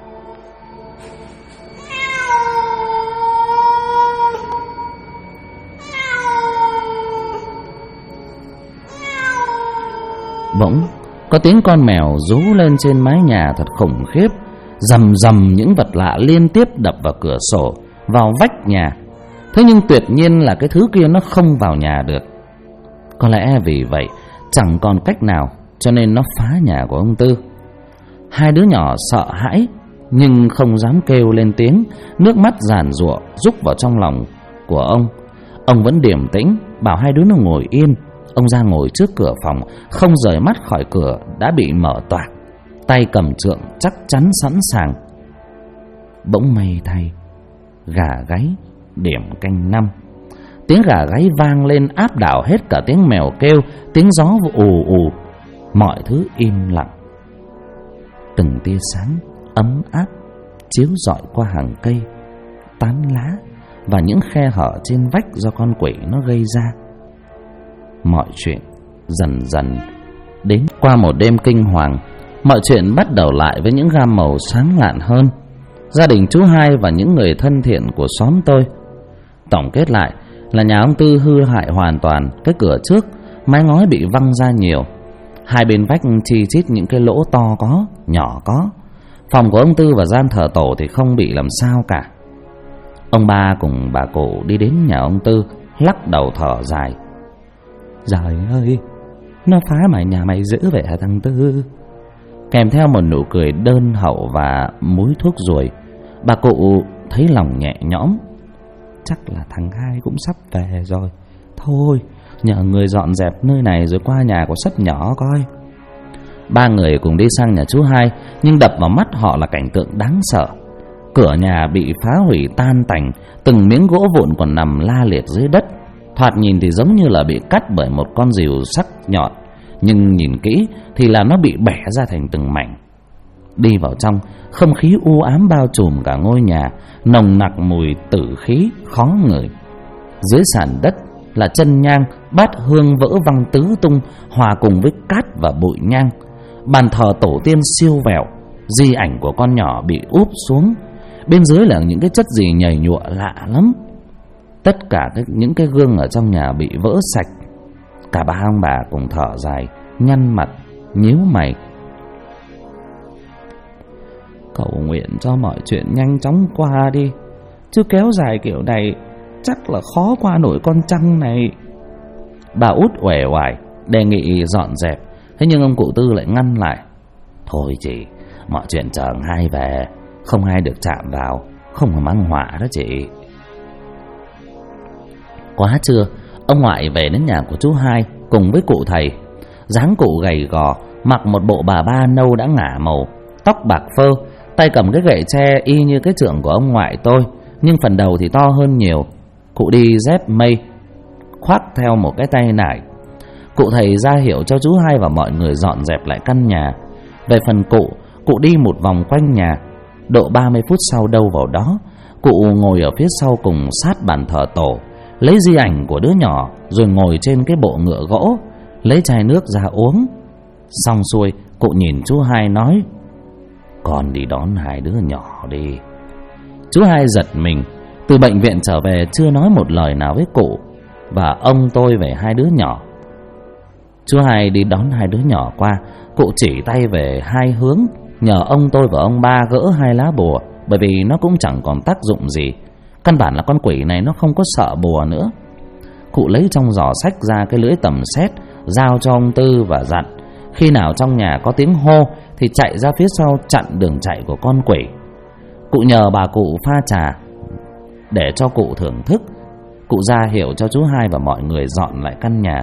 Bỗng có tiếng con mèo rú lên trên mái nhà thật khủng khiếp. Rầm rầm những vật lạ liên tiếp đập vào cửa sổ, vào vách nhà. Thế nhưng tuyệt nhiên là cái thứ kia nó không vào nhà được. Có lẽ vì vậy chẳng còn cách nào, cho nên nó phá nhà của ông Tư. Hai đứa nhỏ sợ hãi nhưng không dám kêu lên tiếng, nước mắt giàn giụa rúc vào trong lòng của ông. Ông vẫn điềm tĩnh, bảo hai đứa nó ngồi yên. Ông ra ngồi trước cửa phòng, không rời mắt khỏi cửa đã bị mở toạc, tay cầm trượng chắc chắn sẵn sàng. Bỗng may thay, gà gáy điểm canh 5. Tiếng gà gáy vang lên áp đảo hết cả tiếng mèo kêu, tiếng gió ù ù. Mọi thứ im lặng. Từng tia sáng ấm áp chiếu rọi qua hàng cây, tán lá và những khe hở trên vách do con quỷ nó gây ra. Mọi chuyện dần dần đến. Qua một đêm kinh hoàng, mọi chuyện bắt đầu lại với những gam màu sáng lạn hơn. Gia đình chú Hai và những người thân thiện của xóm tôi. Tổng kết lại là nhà ông Tư hư hại hoàn toàn. Cái cửa trước, mái ngói bị văng ra nhiều. Hai bên vách chi chít những cái lỗ to có, nhỏ có. Phòng của ông Tư và gian thờ tổ thì không bị làm sao cả. Ông ba cùng bà cụ đi đến nhà ông Tư, lắc đầu thở dài. Trời ơi, nó phá mày nhà mày dữ vậy hả thằng Tư? Kèm theo một nụ cười đơn hậu và múi thuốc ruồi. Bà cụ thấy lòng nhẹ nhõm. Chắc là thằng Hai cũng sắp về rồi. Thôi, nhờ người dọn dẹp nơi này rồi qua nhà của Sất nhỏ coi. Ba người cùng đi sang nhà chú Hai, nhưng đập vào mắt họ là cảnh tượng đáng sợ. Cửa nhà bị phá hủy tan tành, từng miếng gỗ vụn còn nằm la liệt dưới đất. Thoạt nhìn thì giống như là bị cắt bởi một con rìu sắc nhọn, nhưng nhìn kỹ thì là nó bị bẻ ra thành từng mảnh. Đi vào trong, không khí u ám bao trùm cả ngôi nhà, nồng nặc mùi tử khí khó ngửi. Dưới sàn đất là chân nhang, bát hương vỡ văng tứ tung, hòa cùng với cát và bụi nhang. Bàn thờ tổ tiên siêu vẹo, di ảnh của con nhỏ bị úp xuống. Bên dưới là những cái chất gì nhầy nhụa lạ lắm. Tất cả những cái gương ở trong nhà bị vỡ sạch. Cả ba ông bà cùng thở dài, nhăn mặt, nhíu mày. Cầu nguyện cho mọi chuyện nhanh chóng qua đi, chứ kéo dài kiểu này chắc là khó qua nổi con trăng này. Bà út uể oải đề nghị dọn dẹp, thế nhưng ông cụ Tư lại ngăn lại. Thôi chị, mọi chuyện chờ hai về, không ai được chạm vào, không có mang họa đó chị. Quá trưa, ông ngoại về đến nhà của chú Hai cùng với cụ thầy. Dáng cụ gầy gò, mặc một bộ bà ba nâu đã ngả màu, tóc bạc phơ, tay cầm cái gậy tre y như cái trượng của ông ngoại tôi, nhưng phần đầu thì to hơn nhiều. Cụ đi dép mây, khoác theo một cái tay nải. Cụ thầy ra hiệu cho chú Hai và mọi người dọn dẹp lại căn nhà. Về phần cụ đi một vòng quanh nhà. Độ 30 phút sau đâu vào đó, cụ ngồi ở phía sau cùng sát bàn thờ tổ, lấy di ảnh của đứa nhỏ rồi ngồi trên cái bộ ngựa gỗ, lấy chai nước ra uống. Xong xuôi, cụ nhìn chú Hai nói: "Con đi đón hai đứa nhỏ đi." Chú Hai giật mình, từ bệnh viện trở về chưa nói một lời nào với cụ và ông tôi về hai đứa nhỏ. Chú Hai đi đón hai đứa nhỏ qua, cụ chỉ tay về hai hướng, nhờ ông tôi và ông ba gỡ hai lá bùa, bởi vì nó cũng chẳng còn tác dụng gì. Căn bản là con quỷ này nó không có sợ bùa nữa. Cụ lấy trong giỏ xách ra cái lưỡi tầm sét, giao cho ông Tư và dặn khi nào trong nhà có tiếng hô thì chạy ra phía sau chặn đường chạy của con quỷ. Cụ nhờ bà cụ pha trà để cho cụ thưởng thức. Cụ ra hiệu cho chú Hai và mọi người dọn lại căn nhà.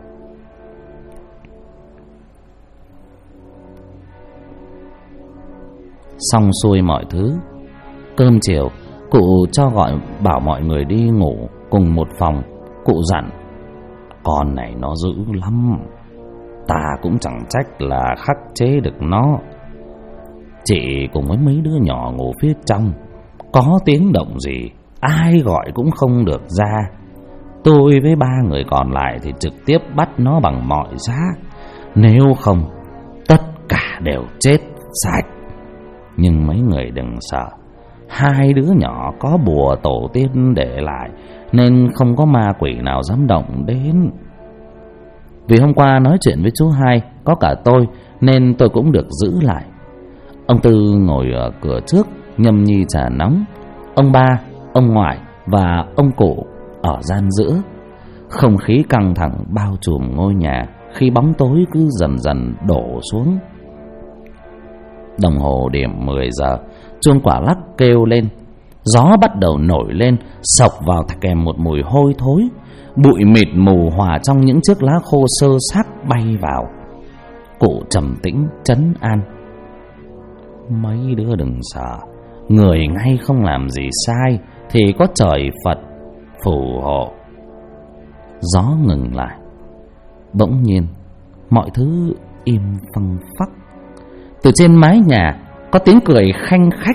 Xong xuôi mọi thứ, cơm chiều, cụ cho bảo mọi người đi ngủ cùng một phòng. Cụ dặn: "Con này nó dữ lắm, ta cũng chẳng trách là khắc chế được nó. Chị cùng với mấy đứa nhỏ ngủ phía trong, có tiếng động gì ai gọi cũng không được ra. Tôi với ba người còn lại thì trực tiếp bắt nó bằng mọi giá, nếu không tất cả đều chết sạch. Nhưng mấy người đừng sợ, hai đứa nhỏ có bùa tổ tiên để lại nên không có ma quỷ nào dám động đến." Vì hôm qua nói chuyện với chú Hai có cả tôi nên tôi cũng được giữ lại. Ông Tư ngồi ở cửa trước nhâm nhi trà nóng, ông ba, ông ngoại và ông cụ ở gian giữa. Không khí căng thẳng bao trùm ngôi nhà khi bóng tối cứ dần dần đổ xuống. Đồng hồ điểm 10 giờ, chuông quả lắc kêu lên. Gió bắt đầu nổi lên, xộc vào kèm một mùi hôi thối. Bụi mịt mù hòa trong những chiếc lá khô xơ xác bay vào. Cụ trầm tĩnh trấn an: "Mấy đứa đừng sợ, người ngay không làm gì sai thì có trời Phật phù hộ." Gió ngừng lại. Bỗng nhiên mọi thứ im phăng phắc. Từ trên mái nhà có tiếng cười khanh khách.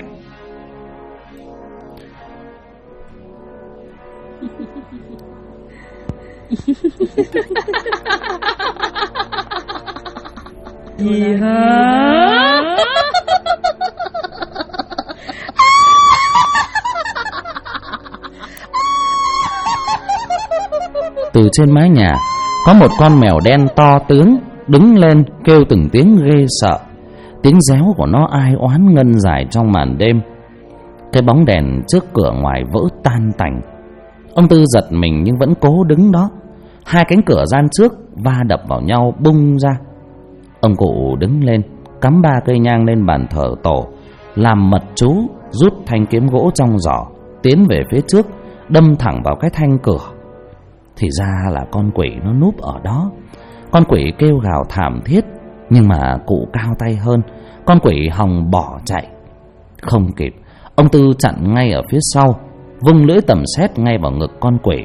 Từ trên mái nhà có một con mèo đen to tướng đứng lên kêu từng tiếng ghê sợ. Tiếng réo của nó ai oán ngân dài trong màn đêm. Cái bóng đèn trước cửa ngoài vỡ tan tành. Ông Tư giật mình nhưng vẫn cố đứng đó. Hai cánh cửa gian trước va đập vào nhau bung ra. Ông cụ đứng lên, cắm 3 cây nhang lên bàn thờ tổ, làm mật chú, rút thanh kiếm gỗ trong giỏ, tiến về phía trước, đâm thẳng vào cái thanh cửa. Thì ra là con quỷ nó núp ở đó. Con quỷ kêu gào thảm thiết, nhưng mà cụ cao tay hơn. Con quỷ hòng bỏ chạy. Không kịp, ông Tư chặn ngay ở phía sau, vung lưỡi tầm sét ngay vào ngực con quỷ.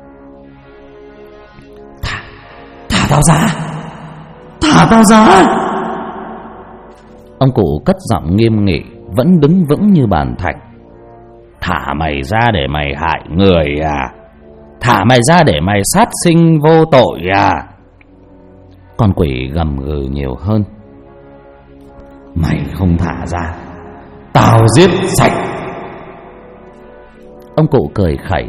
Thả tao ra! Thả tao ra! Ông cụ cất giọng nghiêm nghị, vẫn đứng vững như bàn thạch. Thả mày ra để mày hại người à? Thả mày ra để mày sát sinh vô tội à? Con quỷ gầm gừ nhiều hơn. Mày không thả ra, tao giết sạch. Ông cụ cười khẩy.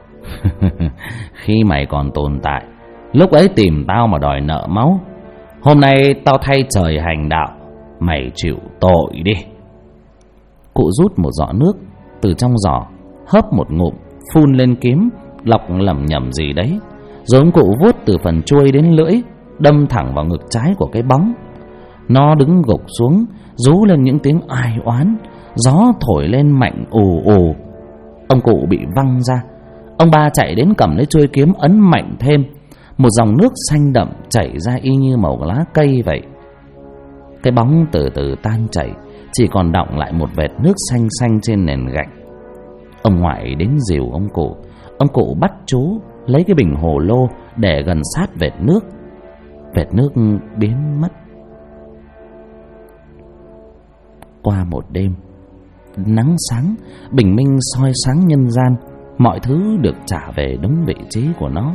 Khi mày còn tồn tại, lúc ấy tìm tao mà đòi nợ máu. Hôm nay tao thay trời hành đạo, mày chịu tội đi. Cụ rút một giỏ nước từ trong giỏ, hớp một ngụm, phun lên kiếm, lọc lẩm nhẩm gì đấy. Rồi ông cụ vuốt từ phần chuôi đến lưỡi, đâm thẳng vào ngực trái của cái bóng. Nó đứng gục xuống, rú lên những tiếng ai oán. Gió thổi lên mạnh ù ù. Ông cụ bị văng ra. Ông ba chạy đến cầm lấy chuôi kiếm ấn mạnh thêm. Một dòng nước xanh đậm chảy ra y như màu lá cây vậy. Cái bóng từ từ tan chảy, chỉ còn đọng lại một vệt nước xanh xanh trên nền gạch. Ông ngoại đến dìu ông cụ. Ông cụ bắt chú lấy cái bình hồ lô để gần sát vệt nước. Vệt nước biến mất. Qua một đêm, nắng sáng, bình minh soi sáng nhân gian. Mọi thứ được trả về đúng vị trí của nó.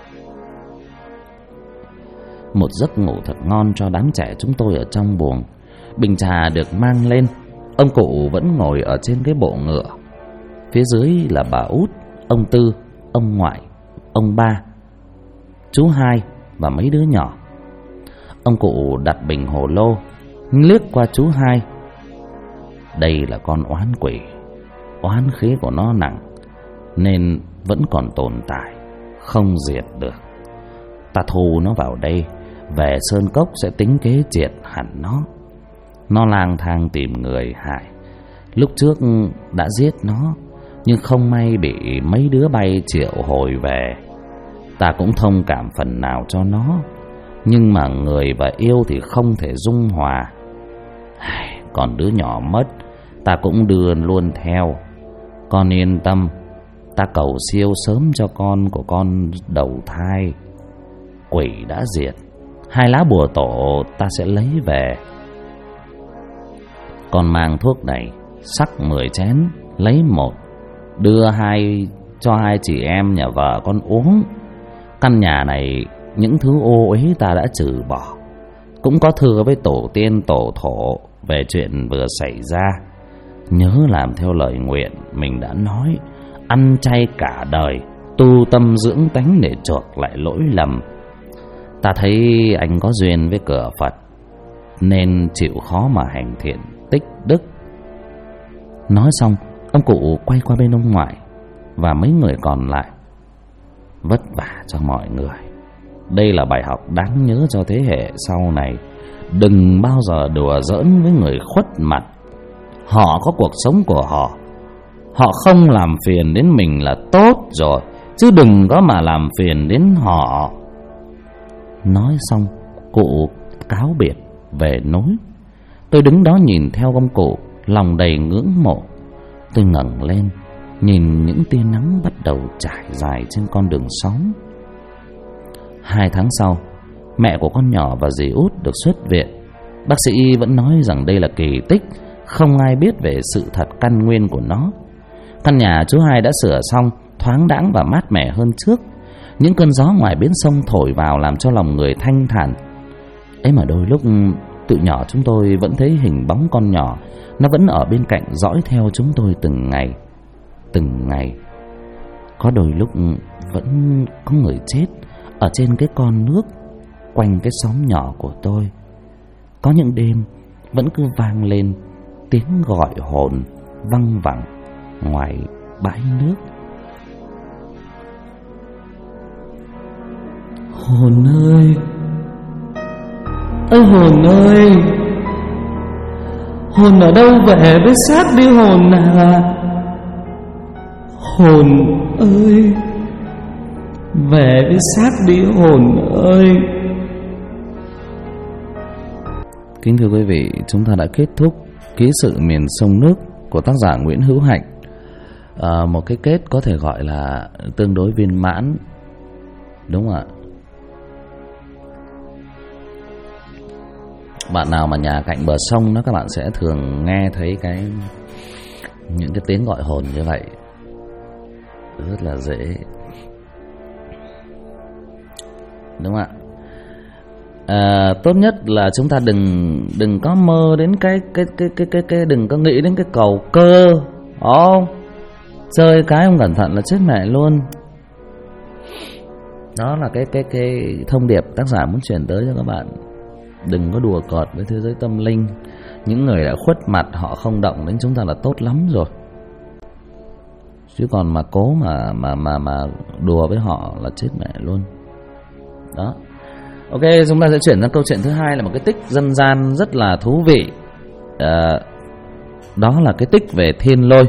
Một giấc ngủ thật ngon cho đám trẻ chúng tôi ở trong buồng. Bình trà được mang lên. Ông cụ vẫn ngồi ở trên cái bộ ngựa. Phía dưới là bà Út, ông Tư, ông ngoại, ông ba, chú Hai và mấy đứa nhỏ. Ông cụ đặt bình hồ lô, liếc qua chú Hai. Đây là con oán quỷ. Oán khí của nó nặng nên vẫn còn tồn tại, không diệt được. Ta thu nó vào đây, về Sơn Cốc sẽ tính kế triệt hẳn nó. Nó lang thang tìm người hại. Lúc trước đã giết nó, nhưng không may bị mấy đứa bay triệu hồi về. Ta cũng thông cảm phần nào cho nó, nhưng mà người và yêu thì không thể dung hòa. Còn đứa nhỏ mất, ta cũng đưa luôn theo. Con yên tâm, ta cầu siêu sớm cho con của con đầu thai. Quỷ đã diệt, 2 lá bùa tổ ta sẽ lấy về. Con mang thuốc này, sắc 10 chén, lấy 1, đưa cho 2 chị em nhà vợ con uống. Căn nhà này những thứ ô uế ta đã trừ bỏ, cũng có thưa với tổ tiên tổ thổ về chuyện vừa xảy ra. Nhớ làm theo lời nguyện mình đã nói, ăn chay cả đời, tu tâm dưỡng tánh để chuộc lại lỗi lầm. Ta thấy anh có duyên với cửa Phật, nên chịu khó mà hành thiện tích đức. Nói xong, ông cụ quay qua bên ông ngoại và mấy người còn lại. Vất vả cho mọi người. Đây là bài học đáng nhớ cho thế hệ sau này. Đừng bao giờ đùa giỡn với người khuất mặt. Họ có cuộc sống của họ, họ không làm phiền đến mình là tốt rồi, chứ đừng có mà làm phiền đến họ. Nói xong, cụ cáo biệt về núi. Tôi đứng đó nhìn theo ông cụ, lòng đầy ngưỡng mộ. Tôi ngẩng lên, nhìn những tia nắng bắt đầu trải dài trên con đường xóm. 2 tháng sau, mẹ của con nhỏ và dì Út được xuất viện. Bác sĩ vẫn nói rằng đây là kỳ tích, không ai biết về sự thật căn nguyên của nó. Căn nhà chú Hai đã sửa xong, thoáng đãng và mát mẻ hơn trước. Những cơn gió ngoài bến sông thổi vào làm cho lòng người thanh thản. Ấy mà đôi lúc tụi nhỏ chúng tôi vẫn thấy hình bóng con nhỏ. Nó vẫn ở bên cạnh dõi theo chúng tôi từng ngày. Từng ngày. Có đôi lúc vẫn có người chết ở trên cái con nước quanh cái xóm nhỏ của tôi. Có những đêm vẫn cứ vang lên tiếng gọi hồn văng vẳng ngoài bãi nước. Hồn ơi, ơi hồn ơi, hồn ở đâu về với xác đi hồn à? Hồn ơi, về với xác đi hồn ơi. Kính thưa quý vị, chúng ta đã kết thúc Ký sự miền sông nước của tác giả Nguyễn Hữu Hạnh. Một cái kết có thể gọi là tương đối viên mãn, đúng không ạ? Bạn nào mà nhà cạnh bờ sông đó, các bạn sẽ thường nghe thấy những cái tiếng gọi hồn như vậy, rất là dễ, đúng không ạ? Tốt nhất là chúng ta đừng có mơ đến cái đừng có nghĩ đến cái cầu cơ, không? Chơi cái không cẩn thận là chết mẹ luôn. Đó là cái thông điệp tác giả muốn truyền tới cho các bạn. Đừng có đùa cợt với thế giới tâm linh. Những người đã khuất mặt họ không động đến chúng ta là tốt lắm rồi. Chứ còn mà cố mà đùa với họ là chết mẹ luôn. Đó. Ok, chúng ta sẽ chuyển sang câu chuyện thứ hai, là một cái tích dân gian rất là thú vị. Đó là cái tích về thiên lôi.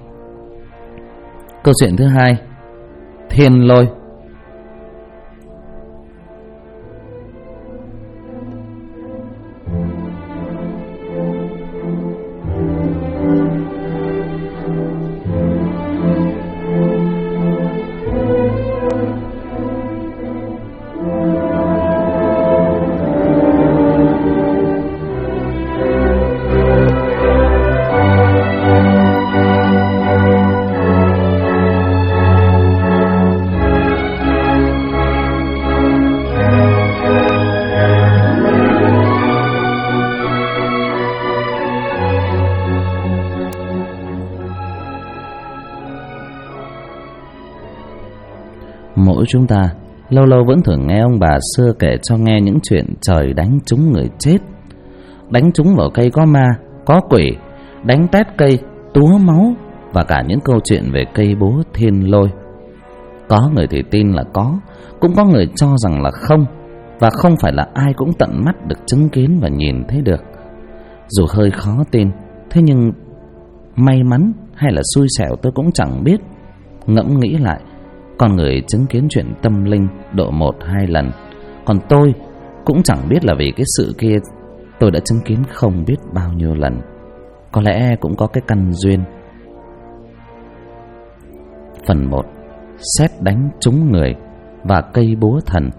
Câu chuyện thứ hai, thiên lôi. Mỗi chúng ta lâu lâu vẫn thường nghe ông bà xưa kể cho nghe những chuyện trời đánh trúng người chết, đánh trúng vào cây có ma, có quỷ, đánh tét cây, túa máu, và cả những câu chuyện về cây búa thiên lôi. Có người thì tin là có, cũng có người cho rằng là không, và không phải là ai cũng tận mắt được chứng kiến và nhìn thấy được. Dù hơi khó tin, thế nhưng may mắn hay là xui xẻo tôi cũng chẳng biết. Ngẫm nghĩ lại, con người chứng kiến chuyện tâm linh độ 1-2 lần, còn tôi cũng chẳng biết là vì cái sự kia tôi đã chứng kiến không biết bao nhiêu lần. Có lẽ cũng có cái căn duyên. Phần 1. Sét đánh trúng người và cây búa thần.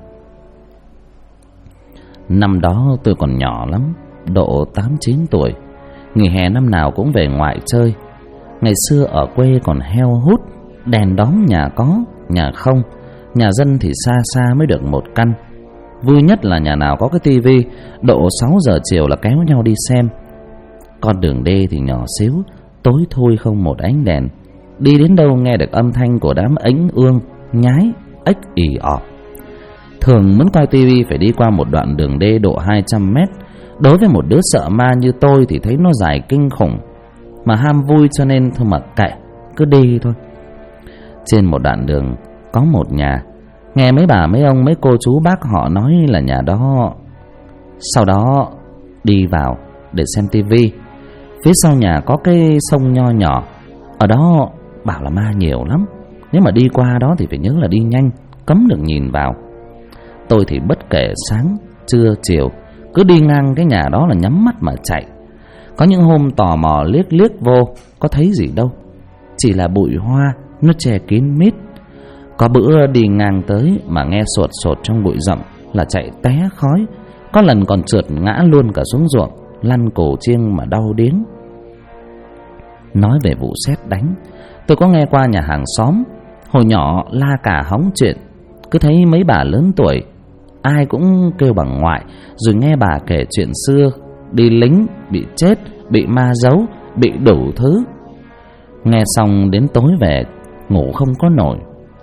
Năm đó tôi còn nhỏ lắm, độ 8-9 tuổi. Nghỉ hè năm nào cũng về ngoại chơi. Ngày xưa ở quê còn heo hút, đèn đóm nhà có, nhà không. Nhà dân thì xa xa mới được một căn. Vui nhất là nhà nào có cái tivi, độ 6 giờ chiều là kéo nhau đi xem. Con đường đê thì nhỏ xíu, tối thui không một ánh đèn. Đi đến đâu nghe được âm thanh của đám ếnh ương, nhái, ếch ì ọp. Thường muốn coi tivi phải đi qua một đoạn đường đê độ 200 mét. Đối với một đứa sợ ma như tôi thì thấy nó dài kinh khủng, mà ham vui cho nên thôi mặc kệ, cứ đi thôi. Trên một đoạn đường có một nhà, nghe mấy bà mấy ông mấy cô chú bác họ nói là nhà đó. Sau đó đi vào để xem tivi. Phía sau nhà có cái sông nho nhỏ, ở đó bảo là ma nhiều lắm. Nếu mà đi qua đó thì phải nhớ là đi nhanh, cấm được nhìn vào. Tôi thì bất kể sáng, trưa, chiều, cứ đi ngang cái nhà đó là nhắm mắt mà chạy. Có những hôm tò mò liếc liếc vô, có thấy gì đâu, chỉ là bụi hoa nó che kín mít. Có bữa đi ngang tới mà nghe sột sột trong bụi rậm là chạy té khói. Có lần còn trượt ngã luôn cả xuống ruộng, lăn cổ chiêng mà đau điếng. Nói về vụ sét đánh, tôi có nghe qua nhà hàng xóm. Hồi nhỏ la cả hóng chuyện, cứ thấy mấy bà lớn tuổi ai cũng kêu bằng ngoại, rồi nghe bà kể chuyện xưa đi lính, bị chết, bị ma giấu, bị đủ thứ. Nghe xong đến tối về ngủ không có nổi.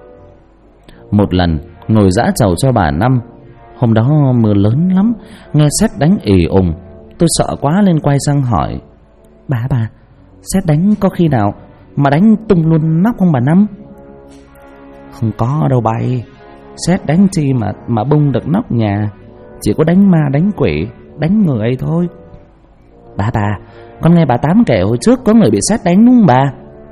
Một lần ngồi giã trầu cho bà Năm. Hôm đó mưa lớn lắm, nghe sét đánh ì ùng. Tôi sợ quá lên quay sang hỏi: Bà, sét đánh có khi nào mà đánh tung luôn nóc không bà Năm? Không có đâu bay, sét đánh chi mà bung được nóc nhà. Chỉ có đánh ma, đánh quỷ, đánh người thôi. Bà, con nghe bà Tám kể hồi trước có người bị sét đánh đúng không bà?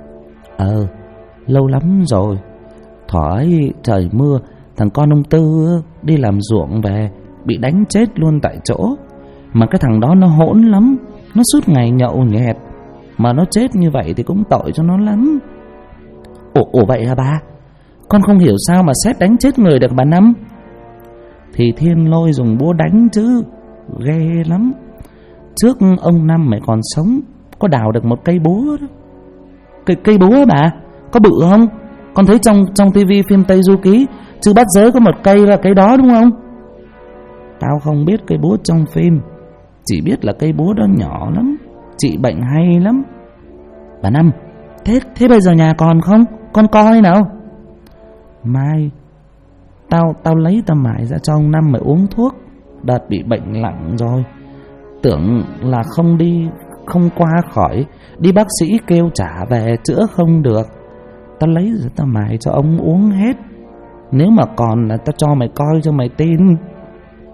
Lâu lắm rồi. Thỏ ấy trời mưa, thằng con ông Tư đi làm ruộng về bị đánh chết luôn tại chỗ. Mà cái thằng đó nó hỗn lắm, nó suốt ngày nhậu nhẹt, mà nó chết như vậy thì cũng tội cho nó lắm. Ủa vậy hả bà? Con không hiểu sao mà sét đánh chết người được bà Năm. Thì thiên lôi dùng búa đánh chứ, ghê lắm. Trước ông Năm mày còn sống, có đào được một cây búa đó. Cây búa bà, có bự không? Con thấy trong tivi phim Tây Du Ký Chư Bắt Giới có một cây là cây đó đúng không? Tao không biết cây búa trong phim, chỉ biết là cây búa đó nhỏ lắm, trị bệnh hay lắm. Bà Năm, thế bây giờ nhà còn không? Con coi nào. Mai Tao lấy tao mải ra cho ông Năm mà uống thuốc. Đợt bị bệnh nặng rồi, tưởng là không qua khỏi, đi bác sĩ kêu trả về chữa không được. Tao lấy ra tao mải cho ông uống hết. Nếu mà còn là tao cho mày coi cho mày tin.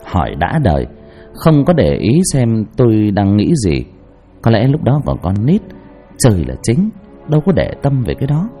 hỏi đã đời, không có để ý xem tôi đang nghĩ gì. Có lẽ lúc đó còn con nít, trời là chính, đâu có để tâm về cái đó.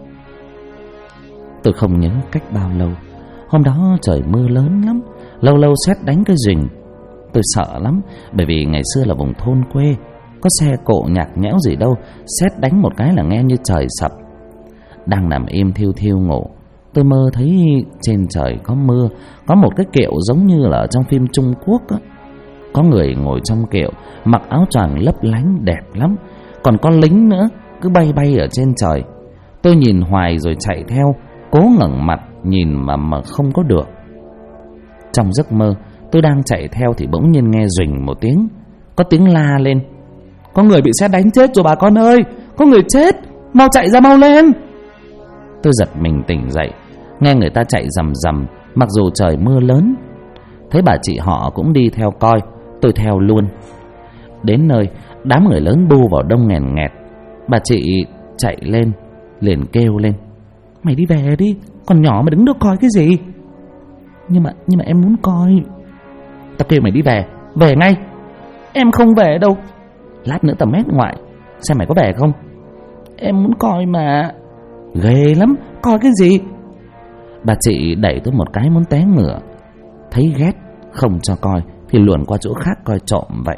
Tôi không nhớ cách bao lâu. Hôm đó trời mưa lớn lắm, lâu lâu sét đánh cái rình. Tôi sợ lắm, bởi vì ngày xưa là vùng thôn quê, có xe cộ nhạc nhẽo gì đâu, sét đánh một cái là nghe như trời sập. Đang nằm im thiu thiu ngủ, tôi mơ thấy trên trời có mưa, có một cái kiệu giống như là ở trong phim Trung Quốc á. Có người ngồi trong kiệu, mặc áo choàng lấp lánh đẹp lắm, còn có lính nữa cứ bay bay ở trên trời. Tôi nhìn hoài rồi chạy theo, cố ngẩng mặt nhìn mà không có được. Trong giấc mơ, tôi đang chạy theo thì bỗng nhiên nghe rình một tiếng, có tiếng la lên: có người bị sét đánh chết rồi bà con ơi, có người chết, mau chạy ra mau lên. Tôi giật mình tỉnh dậy, nghe người ta chạy rầm rầm, mặc dù trời mưa lớn. Thấy bà chị họ cũng đi theo coi, tôi theo luôn. Đến nơi, đám người lớn bu vào đông nghèn nghẹt. Bà chị chạy lên, liền kêu lên: mày đi về đi, còn nhỏ mà đứng đó coi cái gì? Nhưng mà em muốn coi. Tao kêu mày đi về, về ngay. Em không về đâu. Lát nữa tầm mét ngoại, xem mày có về không. Em muốn coi mà. Ghê lắm, coi cái gì? Bà chị đẩy tôi một cái muốn té ngửa. Thấy ghét, không cho coi thì luồn qua chỗ khác coi trộm vậy.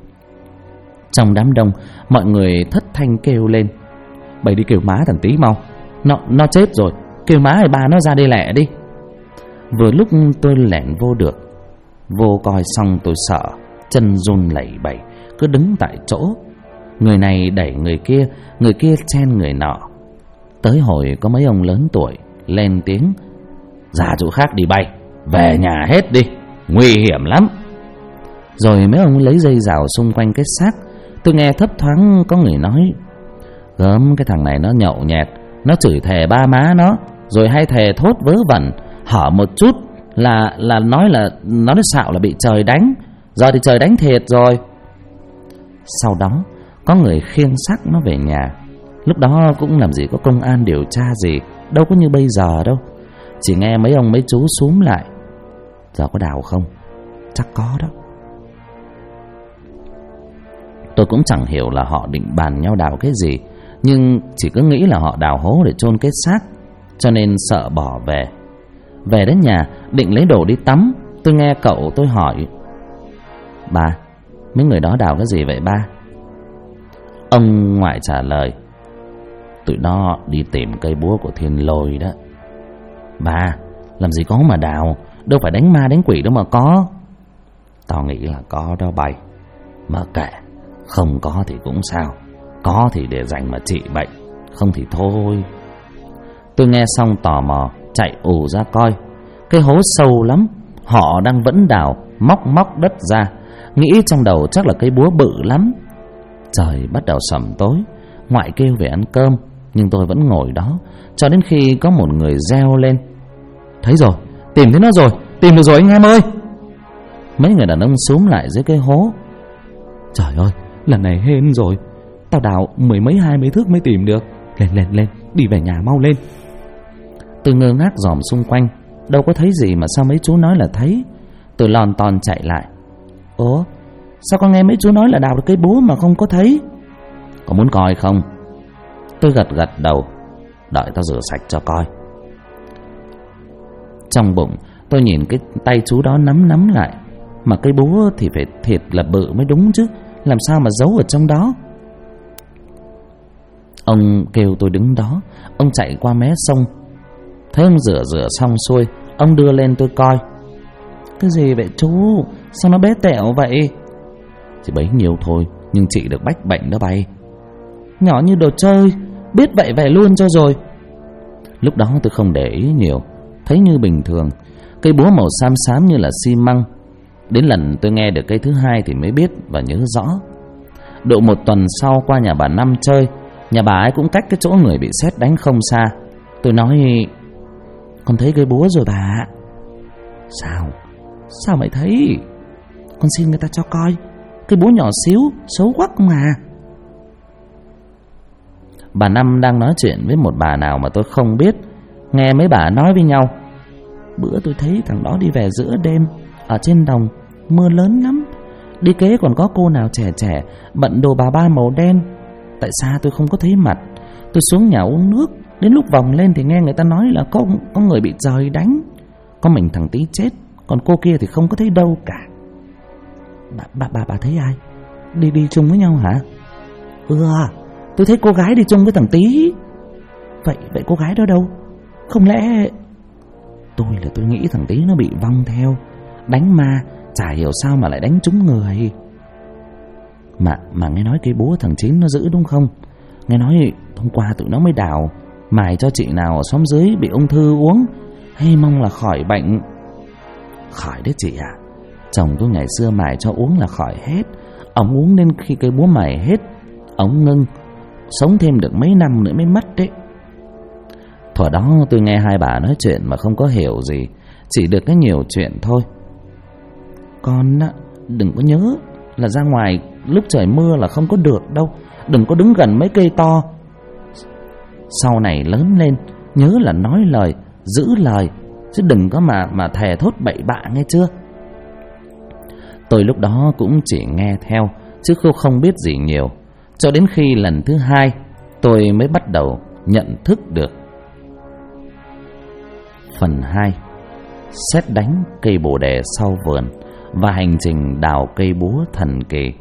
Trong đám đông, mọi người thất thanh kêu lên: bày đi kêu má thằng Tí mau, nó chết rồi, kêu má hay ba nó ra đây lẹ đi. Vừa lúc tôi lẻn vô được, vô coi xong tôi sợ, chân run lẩy bẩy, cứ đứng tại chỗ. Người này đẩy người kia chen người nọ. Tới hồi có mấy ông lớn tuổi lên tiếng: ra chỗ khác đi bay, về nhà hết đi, nguy hiểm lắm. Rồi mấy ông lấy dây rào xung quanh cái xác. Tôi nghe thấp thoáng có người nói: gớm, cái thằng này nó nhậu nhẹt, nó chửi thề ba má nó, rồi hay thề thốt vớ vẩn, hở một chút là nói là nó xạo là bị trời đánh, giờ thì trời đánh thiệt rồi. Sau đó có người khiêng xác nó về nhà. Lúc đó cũng làm gì có công an điều tra gì, đâu có như bây giờ đâu. Chỉ nghe mấy ông mấy chú xúm lại: giờ có đào không? Chắc có đó. Tôi cũng chẳng hiểu là họ định bàn nhau đào cái gì, nhưng chỉ cứ nghĩ là họ đào hố để chôn cái xác, cho nên sợ bỏ về. Về đến nhà định lấy đồ đi tắm, tôi nghe cậu tôi hỏi: bà, mấy người đó đào cái gì vậy ba? Ông ngoại trả lời: tụi nó đi tìm cây búa của Thiên Lôi đó. Bà, làm gì có mà đào, đâu phải đánh ma đánh quỷ đâu mà có. Tao nghĩ là có đó bày. Mà kệ, không có thì cũng sao, có thì để dành mà trị bệnh, không thì thôi. Tôi nghe xong tò mò chạy ù ra coi. Cái hố sâu lắm, họ đang vẫn đào, móc đất ra. Nghĩ trong đầu chắc là cây búa bự lắm. Trời bắt đầu sẩm tối, ngoại kêu về ăn cơm, nhưng tôi vẫn ngồi đó cho đến khi có một người reo lên: thấy rồi, tìm thấy nó rồi, tìm được rồi anh em ơi. Mấy người đàn ông xúm lại dưới cái hố. Trời ơi, lần này hên rồi, tao đào 10 mấy 20 thước mới tìm được. Lên, đi về nhà mau lên. Tôi ngơ ngác dòm xung quanh, đâu có thấy gì mà sao mấy chú nói là thấy. Tôi lon ton chạy lại: ủa, sao con nghe mấy chú nói là đào được cây búa mà không có thấy? Có muốn coi không? Tôi gật đầu: đợi tao rửa sạch cho coi. Trong bụng tôi nhìn cái tay chú đó nắm lại, mà cây búa thì phải thiệt là bự mới đúng chứ, làm sao mà giấu ở trong đó. Ông kêu tôi đứng đó. Ông chạy qua mé sông, thấy ông rửa xong xuôi, ông đưa lên tôi coi. Cái gì vậy chú, sao nó bé tẹo vậy? Chỉ bấy nhiêu thôi, nhưng chị được bách bệnh đó bay. Nhỏ như đồ chơi, biết vậy về luôn cho rồi. Lúc đó tôi không để ý nhiều, thấy như bình thường. Cây búa màu xám xám như là xi măng. Đến lần tôi nghe được cây thứ hai thì mới biết và nhớ rõ. Độ 1 tuần sau qua nhà bà Năm chơi. Nhà bà ấy cũng cách cái chỗ người bị sét đánh không xa. Tôi nói: con thấy cây búa rồi bà. Sao mày thấy? Con xin người ta cho coi. Cây búa nhỏ xíu, xấu quắc mà. Bà Năm đang nói chuyện với một bà nào mà tôi không biết. Nghe mấy bà nói với nhau: bữa tôi thấy thằng đó đi về giữa đêm, ở trên đồng mưa lớn lắm. Đi kế còn có cô nào trẻ trẻ bận đồ bà ba màu đen. Tại xa tôi không có thấy mặt. Tôi xuống nhà uống nước. Đến lúc vòng lên thì nghe người ta nói là có người bị giời đánh. Có mình thằng Tí chết, còn cô kia thì không có thấy đâu cả. Bà thấy ai? Đi chung với nhau hả? Tôi thấy cô gái đi chung với thằng Tí. Vậy cô gái đó đâu? Không lẽ... Tôi nghĩ thằng Tí nó bị vong theo. Đánh ma, chả hiểu sao mà lại đánh trúng người. Mà nghe nói cái búa thằng Chín nó giữ đúng không? Nghe nói hôm qua tụi nó mới đào mài cho chị nào ở xóm dưới bị ung thư uống, hay mong là khỏi bệnh. Khỏi đấy chị à. Chồng tôi ngày xưa mài cho uống là khỏi hết. Ông uống đến khi cây búa mài hết, ông ngưng, sống thêm được mấy năm nữa mới mất đấy. Thuở đó tôi nghe hai bà nói chuyện mà không có hiểu gì, chỉ được cái nhiều chuyện thôi. Con á, đừng có nhớ là ra ngoài lúc trời mưa là không có được đâu. Đừng có đứng gần mấy cây to. Sau này lớn lên nhớ là nói lời, giữ lời, chứ đừng có mà thề thốt bậy bạ nghe chưa. Tôi lúc đó cũng chỉ nghe theo, chứ không biết gì nhiều. Cho đến khi lần thứ hai tôi mới bắt đầu nhận thức được. Phần 2. Sét đánh cây bồ đề sau vườn và hành trình đào cây búa thần kỳ.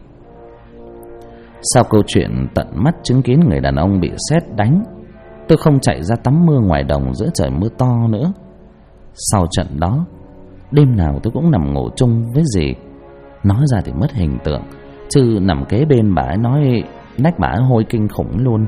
Sau câu chuyện tận mắt chứng kiến người đàn ông bị sét đánh, tôi không chạy ra tắm mưa ngoài đồng giữa trời mưa to nữa. Sau trận đó, đêm nào tôi cũng nằm ngủ chung với dì. Nói ra thì mất hình tượng, chứ nằm kế bên bà ấy nói nách bà ấy hôi kinh khủng luôn.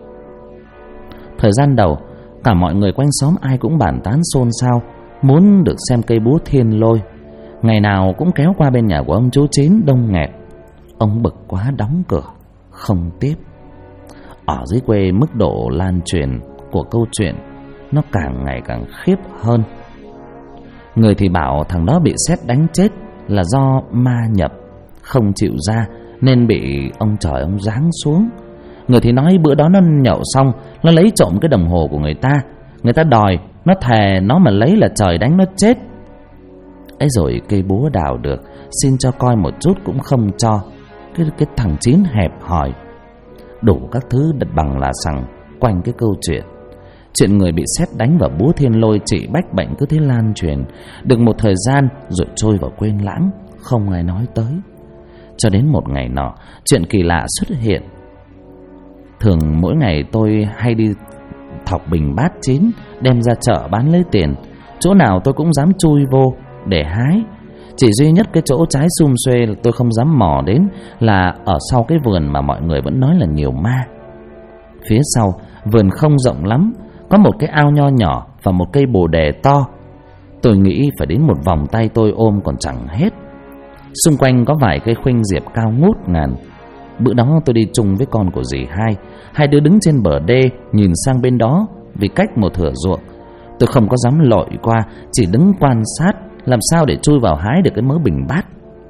Thời gian đầu, cả mọi người quanh xóm ai cũng bàn tán xôn xao, muốn được xem cây búa thiên lôi. Ngày nào cũng kéo qua bên nhà của ông chú Chín đông nghẹt. Ông bực quá đóng cửa, không tiếp. Ở dưới quê mức độ lan truyền của câu chuyện nó càng ngày càng khiếp hơn. Người thì bảo thằng đó bị sét đánh chết là do ma nhập, không chịu ra nên bị ông trời ông giáng xuống. Người thì nói bữa đó nó nhậu xong, nó lấy trộm cái đồng hồ của người ta. Người ta đòi, nó thề nó mà lấy là trời đánh nó chết. Ấy rồi cây búa đào được, xin cho coi một chút cũng không cho. Cái thằng Chín hẹp hòi, đủ các thứ đật bằng là sằng quanh cái câu chuyện. Chuyện người bị sét đánh và búa thiên lôi trị bách bệnh cứ thế lan truyền. Được một thời gian rồi trôi vào quên lãng, không ai nói tới. Cho đến một ngày nọ, chuyện kỳ lạ xuất hiện. Thường mỗi ngày tôi hay đi thọc bình bát chín đem ra chợ bán lấy tiền. Chỗ nào tôi cũng dám chui vô để hái. Chỉ duy nhất cái chỗ trái sum xuê là tôi không dám mò đến, là ở sau cái vườn mà mọi người vẫn nói là nhiều ma. Phía sau vườn không rộng lắm, có một cái ao nho nhỏ và một cây bồ đề to. Tôi nghĩ phải đến một vòng tay tôi ôm còn chẳng hết. Xung quanh có vài cây khuynh diệp cao ngút ngàn. Bữa đó tôi đi chung với con của dì hai đứa đứng trên bờ đê nhìn sang bên đó vì cách một thửa ruộng. Tôi không có dám lội qua, chỉ đứng quan sát làm sao để chui vào hái được cái mớ bình bát.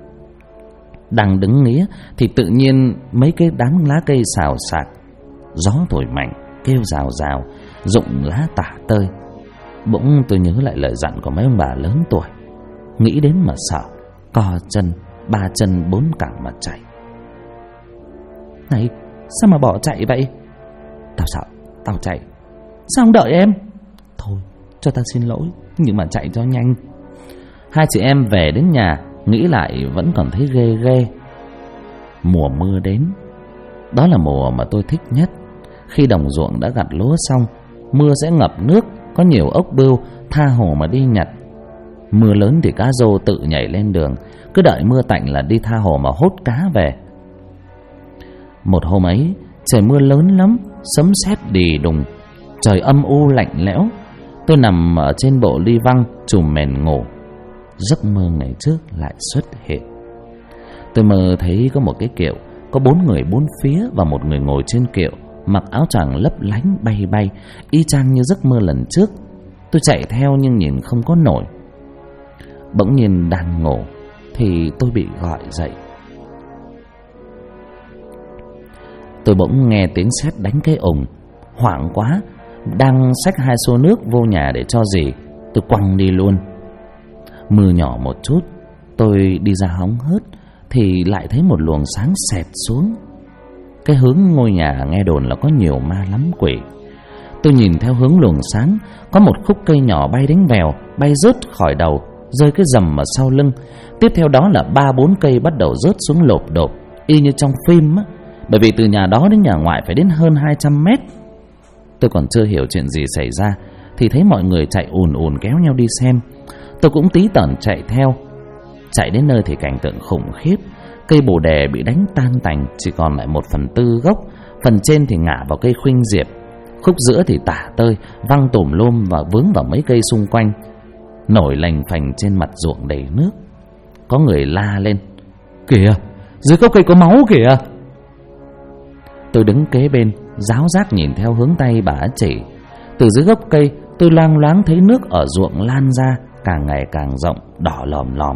Đang đứng nghía thì tự nhiên mấy cái đám lá cây xào xạc, gió thổi mạnh kêu rào rào, rụng lá tả tơi. Bỗng tôi nhớ lại lời dặn của mấy ông bà lớn tuổi, nghĩ đến mà sợ, co chân, ba chân bốn cẳng mà chạy. Này, sao mà bỏ chạy vậy? Tao sợ, tao chạy. Sao không đợi em? Thôi, cho tao xin lỗi, nhưng mà chạy cho nhanh. Hai chị em về đến nhà, nghĩ lại vẫn còn thấy ghê ghê. Mùa mưa đến. Đó là mùa mà tôi thích nhất. Khi đồng ruộng đã gặt lúa xong, mưa sẽ ngập nước, có nhiều ốc bươu tha hồ mà đi nhặt. Mưa lớn thì cá rô tự nhảy lên đường, cứ đợi mưa tạnh là đi tha hồ mà hốt cá về. Một hôm ấy, trời mưa lớn lắm, sấm sét đì đùng, trời âm u lạnh lẽo. Tôi nằm ở trên bộ ly văng trùm mền ngủ. Giấc mơ ngày trước lại xuất hiện. Tôi mơ thấy có một cái kiệu, có 4 người 4 phía và một người ngồi trên kiệu, mặc áo choàng lấp lánh bay bay, y chang như giấc mơ lần trước. Tôi chạy theo nhưng nhìn không có nổi. Bỗng nhiên đang ngủ thì tôi bị gọi dậy. Tôi bỗng nghe tiếng sét đánh cái ùng, hoảng quá, đang xách 2 xô nước vô nhà để cho dì. Tôi quăng đi luôn. Mưa nhỏ một chút, Tôi đi ra hóng hớt thì lại thấy một luồng sáng xẹt xuống. Cái hướng ngôi nhà nghe đồn là có nhiều ma lắm quỷ. Tôi nhìn theo hướng luồng sáng, có một khúc cây nhỏ bay đánh vèo, bay rớt khỏi đầu, rơi cái rầm ở sau lưng. Tiếp theo đó là 3-4 cây bắt đầu rớt xuống lộp độp, y như trong phim á. Bởi vì từ nhà đó đến nhà ngoại phải đến hơn 200 mét. Tôi còn chưa hiểu chuyện gì xảy ra thì thấy mọi người chạy ùn ùn kéo nhau đi xem. Tôi cũng tí tởn chạy theo. Chạy đến nơi thì cảnh tượng khủng khiếp. Cây bồ đề bị đánh tan tành, chỉ còn lại 1/4 gốc. Phần trên thì ngả vào cây khuynh diệp, khúc giữa thì tả tơi, văng tùm lum và vướng vào mấy cây xung quanh, nổi lành phành trên mặt ruộng đầy nước. Có người la lên: "Kìa, dưới gốc cây có máu kìa!" Tôi đứng kế bên, ráo rác nhìn theo hướng tay bà chỉ. Từ dưới gốc cây, tôi loang loáng thấy nước ở ruộng lan ra, càng ngày càng rộng, đỏ lòm lòm.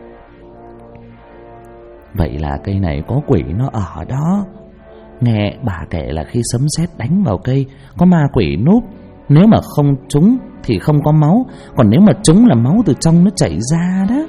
Vậy là cây này có quỷ nó ở đó. Nghe bà kể là khi sấm sét đánh vào cây có ma quỷ núp. Nếu mà không trúng thì không có máu, còn nếu mà trúng là máu từ trong nó chảy ra đó.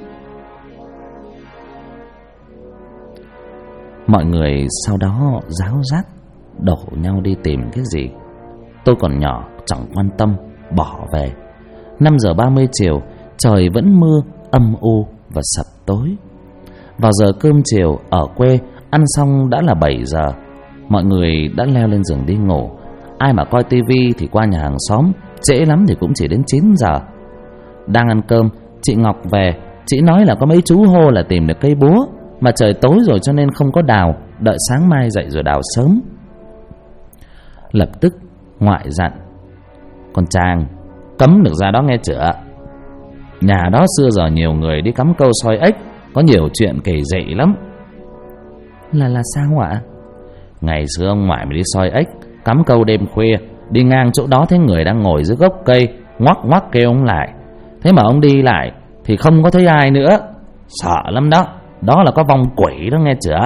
Mọi người sau đó ráo rác đổ nhau đi tìm cái gì. Tôi còn nhỏ chẳng quan tâm, bỏ về. 5:30 chiều, trời vẫn mưa, âm u và sập tối. Vào giờ cơm chiều ở quê, ăn xong đã là 7 giờ. Mọi người đã leo lên giường đi ngủ. Ai mà coi tivi thì qua nhà hàng xóm, trễ lắm thì cũng chỉ đến 9 giờ. Đang ăn cơm, chị Ngọc về. Chị nói là có mấy chú hô là tìm được cây búa, mà trời tối rồi cho nên không có đào, đợi sáng mai dậy rồi đào sớm. Lập tức ngoại dặn: "Con Trang, cấm được ra đó nghe chữa. Nhà đó xưa giờ nhiều người đi cắm câu soi ếch, có nhiều chuyện kỳ dị lắm." Là sao ạ? Ngày xưa ông ngoại mới đi soi ếch, cắm câu đêm khuya, đi ngang chỗ đó thấy người đang ngồi dưới gốc cây, ngoắc ngoắc kêu ông lại. Thế mà ông đi lại thì không có thấy ai nữa, sợ lắm đó. Đó là có vong quỷ đó nghe chữa.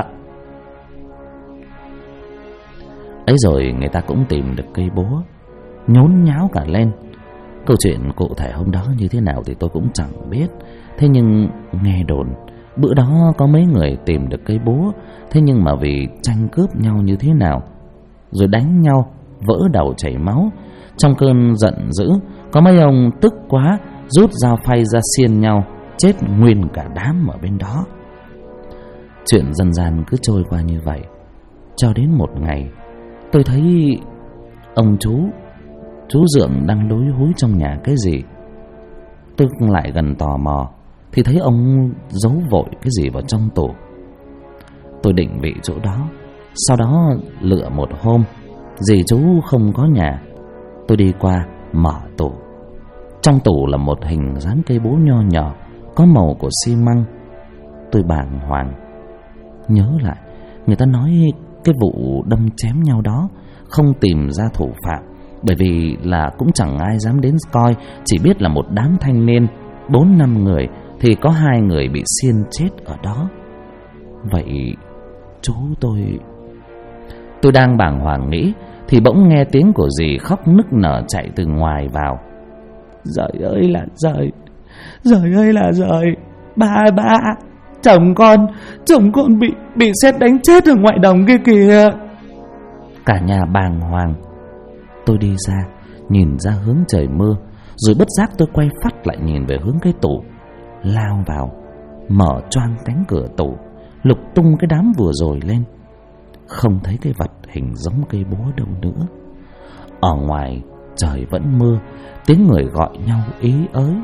Ấy rồi người ta cũng tìm được cây búa, nhốn nháo cả lên. Câu chuyện cụ thể hôm đó như thế nào thì tôi cũng chẳng biết. Thế nhưng nghe đồn bữa đó có mấy người tìm được cây búa. Thế nhưng mà vì tranh cướp nhau như thế nào, rồi đánh nhau, vỡ đầu chảy máu. Trong cơn giận dữ, có mấy ông tức quá, rút dao phay ra xiên nhau, chết nguyên cả đám ở bên đó. Chuyện dân gian cứ trôi qua như vậy. Cho đến một ngày, tôi thấy ông chú Dượng đang lúi húi trong nhà cái gì. Tôi lại gần tò mò thì thấy ông giấu vội cái gì vào trong tủ. Tôi định vị chỗ đó, sau đó lựa một hôm dì chú không có nhà. Tôi đi qua mở tủ. Trong tủ là một hình dáng cây búa nho nhỏ, có màu của xi măng. Tôi bàng hoàng nhớ lại, người ta nói cái vụ đâm chém nhau đó không tìm ra thủ phạm, bởi vì là cũng chẳng ai dám đến coi. Chỉ biết là một đám thanh niên 4-5 người thì có 2 người bị xiên chết ở đó. Vậy chú tôi đang bàng hoàng nghĩ thì bỗng nghe tiếng của dì khóc nức nở chạy từ ngoài vào. "Giời ơi là giời, giời ơi là giời, ba chồng con bị sét đánh chết ở ngoài đồng kia kìa." Cả nhà bàng hoàng. Tôi đi ra, nhìn ra hướng trời mưa, rồi bất giác tôi quay phắt lại nhìn về hướng cái tủ, lao vào, mở choang cánh cửa tủ, lục tung cái đám vừa rồi lên. Không thấy cái vật hình giống cây búa đâu nữa. Ở ngoài trời vẫn mưa, tiếng người gọi nhau ý ới.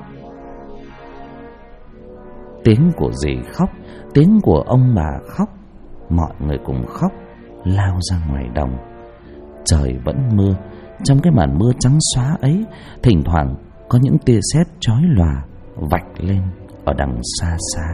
Tiếng của dì khóc, tiếng của ông bà khóc, mọi người cùng khóc, lao ra ngoài đồng. Trời vẫn mưa. Trong cái màn mưa trắng xóa ấy, thỉnh thoảng có những tia sét chói lòa vạch lên ở đằng xa xa.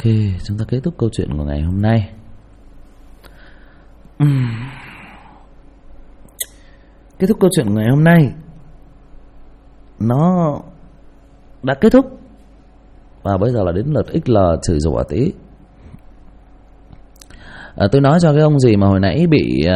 Ok, chúng ta kết thúc câu chuyện của ngày hôm nay. Kết thúc câu chuyện của ngày hôm nay, nó đã kết thúc. Và bây giờ là đến lượt XL chửi rủa tí. Tôi nói cho cái ông gì mà hồi nãy bị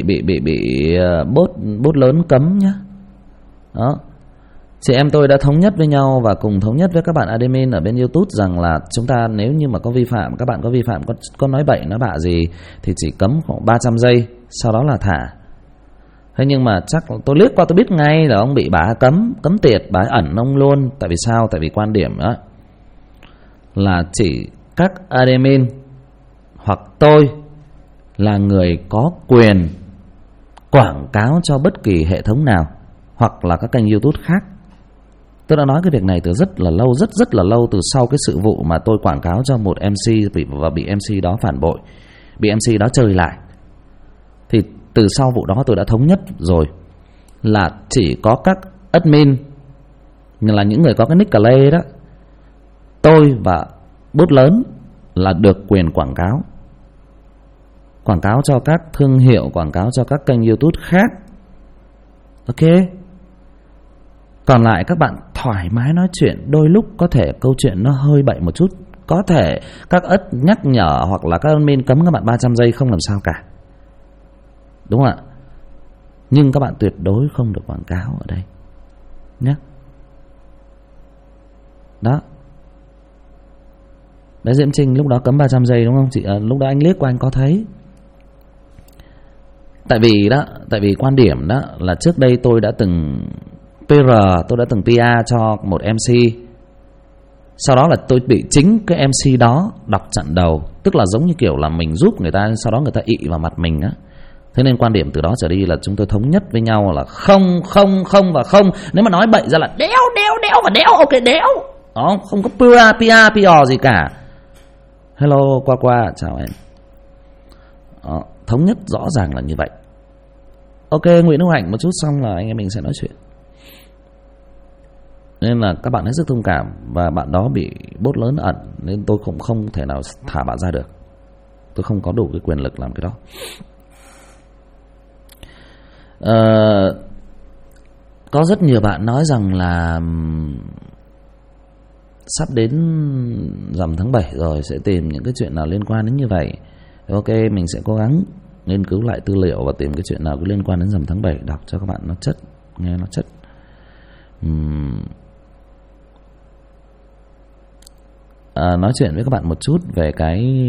bot lớn cấm nhá. Đó. Chị em tôi đã thống nhất với nhau và cùng thống nhất với các bạn admin ở bên YouTube rằng là chúng ta nếu như mà có vi phạm, các bạn có vi phạm, có nói bậy nói bạ gì thì chỉ cấm khoảng 300 giây, sau đó là thả. Thế nhưng mà chắc tôi liếc qua tôi biết ngay là ông bị bà cấm tiệt, bà ẩn ông luôn. Tại vì sao? Tại vì quan điểm đó là chỉ các admin hoặc tôi là người có quyền quảng cáo cho bất kỳ hệ thống nào hoặc là các kênh YouTube khác. Tôi đã nói cái việc này từ rất là lâu, rất là lâu, từ sau cái sự vụ mà tôi quảng cáo cho một MC và bị MC đó phản bội, bị MC đó chơi lại. Thì từ sau vụ đó tôi đã thống nhất rồi là chỉ có các admin, là những người có cái nick Clay đó, tôi và bot lớn là được quyền quảng cáo cho các thương hiệu, quảng cáo cho các kênh YouTube khác. Ok. Còn lại các bạn thoải mái nói chuyện, đôi lúc có thể câu chuyện nó hơi bậy một chút, có thể các ất nhắc nhở hoặc là các admin cấm các bạn 300 giây không làm sao cả, đúng không ạ? Nhưng các bạn tuyệt đối không được quảng cáo ở đây nhé. Đó. Đấy, Diễm Trinh lúc đó cấm 300 giây đúng không chị? Lúc đó anh liếc qua anh có thấy. Tại vì quan điểm đó là trước đây tôi đã từng PR, tôi đã từng PR cho một MC. Sau đó là tôi bị chính cái MC đó đọc chặn đầu, tức là giống như kiểu là mình giúp người ta, sau đó người ta ị vào mặt mình á. Thế nên quan điểm từ đó trở đi là chúng tôi thống nhất với nhau là không và không. Nếu mà nói bậy ra là đéo và đéo, ok đéo. Đó, không có PR gì cả. Hello qua chào em. Đó, thống nhất rõ ràng là như vậy. Ok, Nguyễn Hữu Hạnh một chút xong là anh em mình sẽ nói chuyện. Nên là các bạn hết sức thông cảm. Và bạn đó bị bot lớn ẩn, nên tôi cũng không thể nào thả bạn ra được. Tôi không có đủ cái quyền lực làm cái đó. Có rất nhiều bạn nói rằng là sắp đến rằm tháng 7 rồi, sẽ tìm những cái chuyện nào liên quan đến như vậy. Ok, mình sẽ cố gắng nghiên cứu lại tư liệu và tìm cái chuyện nào có liên quan đến rằm tháng 7 đọc cho các bạn nó chất, nghe nó chất. Nói chuyện với các bạn một chút về cái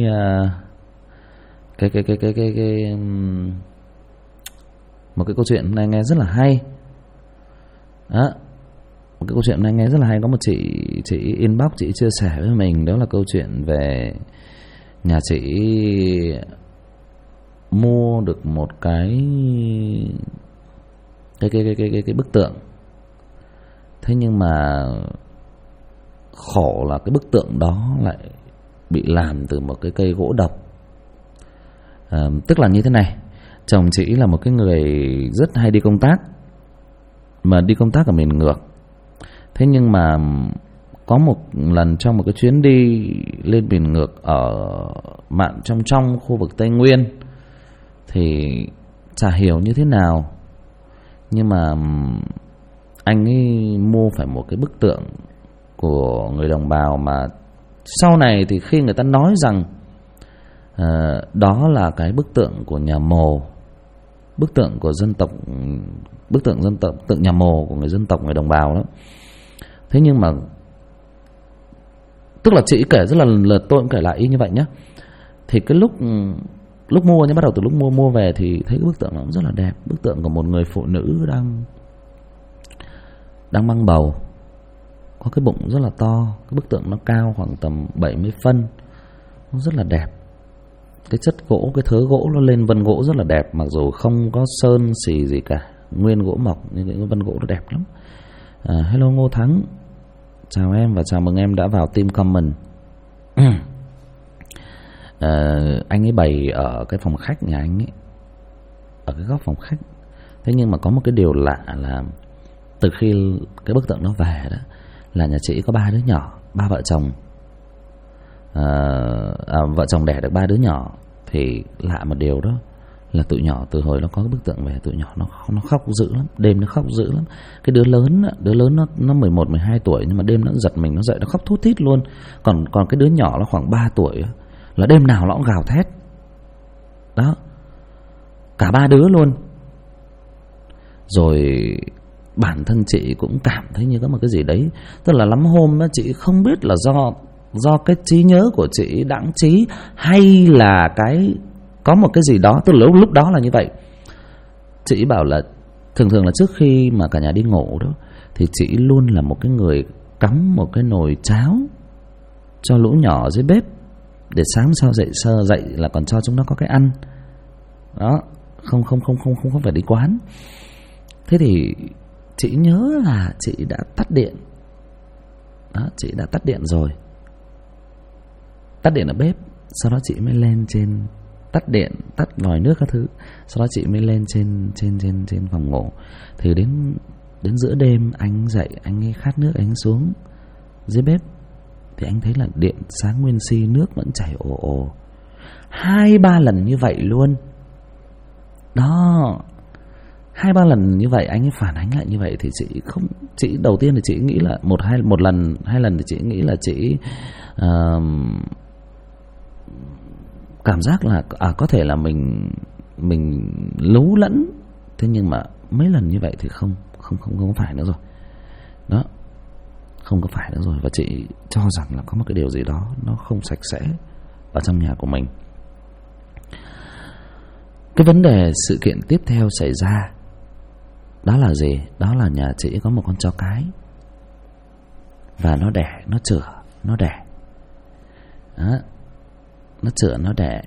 một cái câu chuyện này nghe rất là hay. Đó, một cái câu chuyện này nghe rất là hay. Có một chị inbox, chị chia sẻ với mình, đó là câu chuyện về nhà chị mua được một cái bức tượng. Thế nhưng mà khổ là cái bức tượng đó lại bị làm từ một cái cây gỗ độc. Tức là như thế này, chồng chị là một cái người rất hay đi công tác, mà đi công tác ở miền ngược. Thế nhưng mà có một lần trong một cái chuyến đi lên miền ngược ở mạn trong khu vực Tây Nguyên, thì chả hiểu như thế nào, nhưng mà anh ấy mua phải một cái bức tượng của người đồng bào mà sau này thì khi người ta nói rằng đó là cái bức tượng của nhà Mồ, bức tượng của dân tộc, bức tượng dân tộc, tượng nhà Mồ của người dân tộc, người đồng bào đó. Thế nhưng mà tức là chị kể rất là lần lượt, tôi cũng kể lại y như vậy nhé. Thì cái lúc mua nhé, bắt đầu từ lúc mua về thì thấy cái bức tượng nó cũng rất là đẹp. Bức tượng của một người phụ nữ đang mang bầu, có cái bụng rất là to. Cái bức tượng nó cao khoảng tầm 70 phân, nó rất là đẹp. Cái chất gỗ, cái thớ gỗ nó lên vân gỗ rất là đẹp, mặc dù không có sơn xì gì cả, nguyên gỗ mộc, nhưng cái vân gỗ nó đẹp lắm. Hello Ngô Thắng, chào em và chào mừng em đã vào team comment. Anh ấy bày ở cái phòng khách nhà anh ấy, ở cái góc phòng khách. Thế nhưng mà có một cái điều lạ là từ khi cái bức tượng nó về đó, là nhà chị có 3 đứa nhỏ, 3 vợ chồng. vợ chồng đẻ được 3 đứa nhỏ. Thì lạ một điều đó là tụi nhỏ từ hồi nó có cái bức tượng về, tụi nhỏ nó khóc dữ lắm, đêm nó khóc dữ lắm. Cái đứa lớn nó 11 12 tuổi, nhưng mà đêm nó giật mình, nó dậy nó khóc thút thít luôn. Còn cái đứa nhỏ nó khoảng 3 tuổi là đêm nào nó cũng gào thét. Đó, cả 3 đứa luôn. Rồi bản thân chị cũng cảm thấy như có một cái gì đấy, tức là lắm hôm đó chị không biết là do cái trí nhớ của chị đãng trí, hay là có một cái gì đó. Tức là lúc đó là như vậy. Chị bảo là thường là trước khi mà cả nhà đi ngủ đó, thì chị luôn là một cái người cắm một cái nồi cháo cho lũ nhỏ dưới bếp, để sáng sau dậy là còn cho chúng nó có cái ăn. Đó, không phải đi quán. Thế thì chị nhớ là chị đã tắt điện. Đó, chị đã tắt điện rồi, tắt điện ở bếp. Sau đó chị mới lên trên, tắt điện, tắt vòi nước các thứ. Sau đó chị mới lên trên phòng ngủ. Thì đến giữa đêm anh dậy, anh ấy khát nước, anh xuống dưới bếp thì anh thấy là điện sáng nguyên si, nước vẫn chảy ồ ồ. 2-3 lần như vậy luôn. Đó, 2-3 lần như vậy anh ấy phản ánh lại như vậy. Thì chị đầu tiên thì chị nghĩ là một lần 2 lần thì chị nghĩ là chị cảm giác là có thể là mình lú lẫn. Thế nhưng mà mấy lần như vậy thì không phải nữa rồi. Đó, không có phải nữa rồi. Và chị cho rằng là có một cái điều gì đó nó không sạch sẽ ở trong nhà của mình. Cái vấn đề sự kiện tiếp theo xảy ra đó là gì? Đó là nhà chị có một con chó cái, và nó đẻ, nó chửa, nó đẻ. Đó, nó chửa, nó đẻ.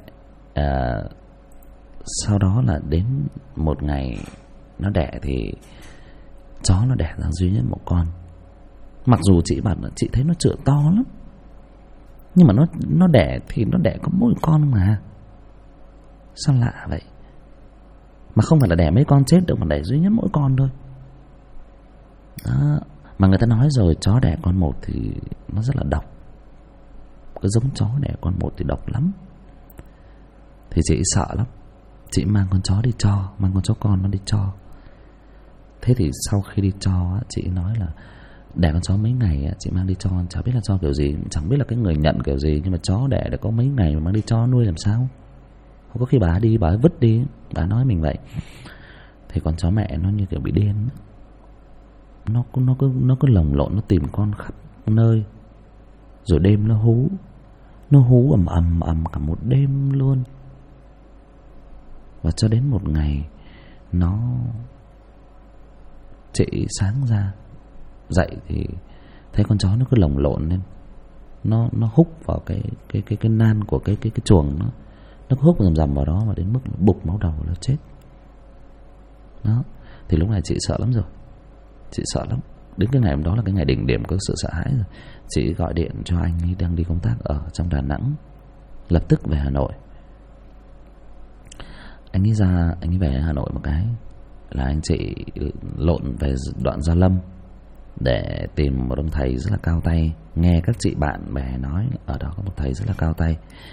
Sau đó là đến một ngày nó đẻ thì chó nó đẻ ra duy nhất một con. Mặc dù chị bảo là chị thấy nó chửa to lắm, nhưng mà nó đẻ thì nó đẻ có mỗi con mà. Sao lạ vậy? Mà không phải là đẻ mấy con chết đâu, mà đẻ duy nhất mỗi con thôi. Đó. Mà người ta nói rồi, chó đẻ con một thì nó rất là độc. Cái giống chó đẻ con một thì độc lắm. Thì chị sợ lắm. Chị mang con chó đi cho, mang con chó con nó đi cho. Thế thì sau khi đi cho, chị nói là đẻ con chó mấy ngày, chị mang đi cho, chả biết là cho kiểu gì, chẳng biết là cái người nhận kiểu gì, nhưng mà chó đẻ được có mấy ngày mà mang đi cho nuôi làm sao. Không có khi bà đi, bà vứt đi, bà nói mình vậy. Thì con chó mẹ nó như kiểu bị điên. Nó cứ lồng lộn, nó tìm con khắp nơi. Rồi đêm nó hú ầm cả một đêm luôn. Và cho đến một ngày chị sáng ra dậy thì thấy con chó nó cứ lồng lộn lên. Nó húc vào cái nan của cái chuồng nó húc rầm vào đó, mà đến mức bục máu đầu nó chết. Đó, thì lúc này chị sợ lắm rồi. Chị sợ lắm. Đến cái ngày hôm đó là cái ngày đỉnh điểm của sự sợ hãi rồi. Chị gọi điện cho anh ấy đang đi công tác ở trong Đà Nẵng, lập tức về Hà Nội. Anh ấy về Hà Nội một cái là anh chị lộn về đoạn Gia Lâm để tìm một ông thầy rất là cao tay. Nghe các chị bạn bè nói ở đó có một thầy rất là cao tay,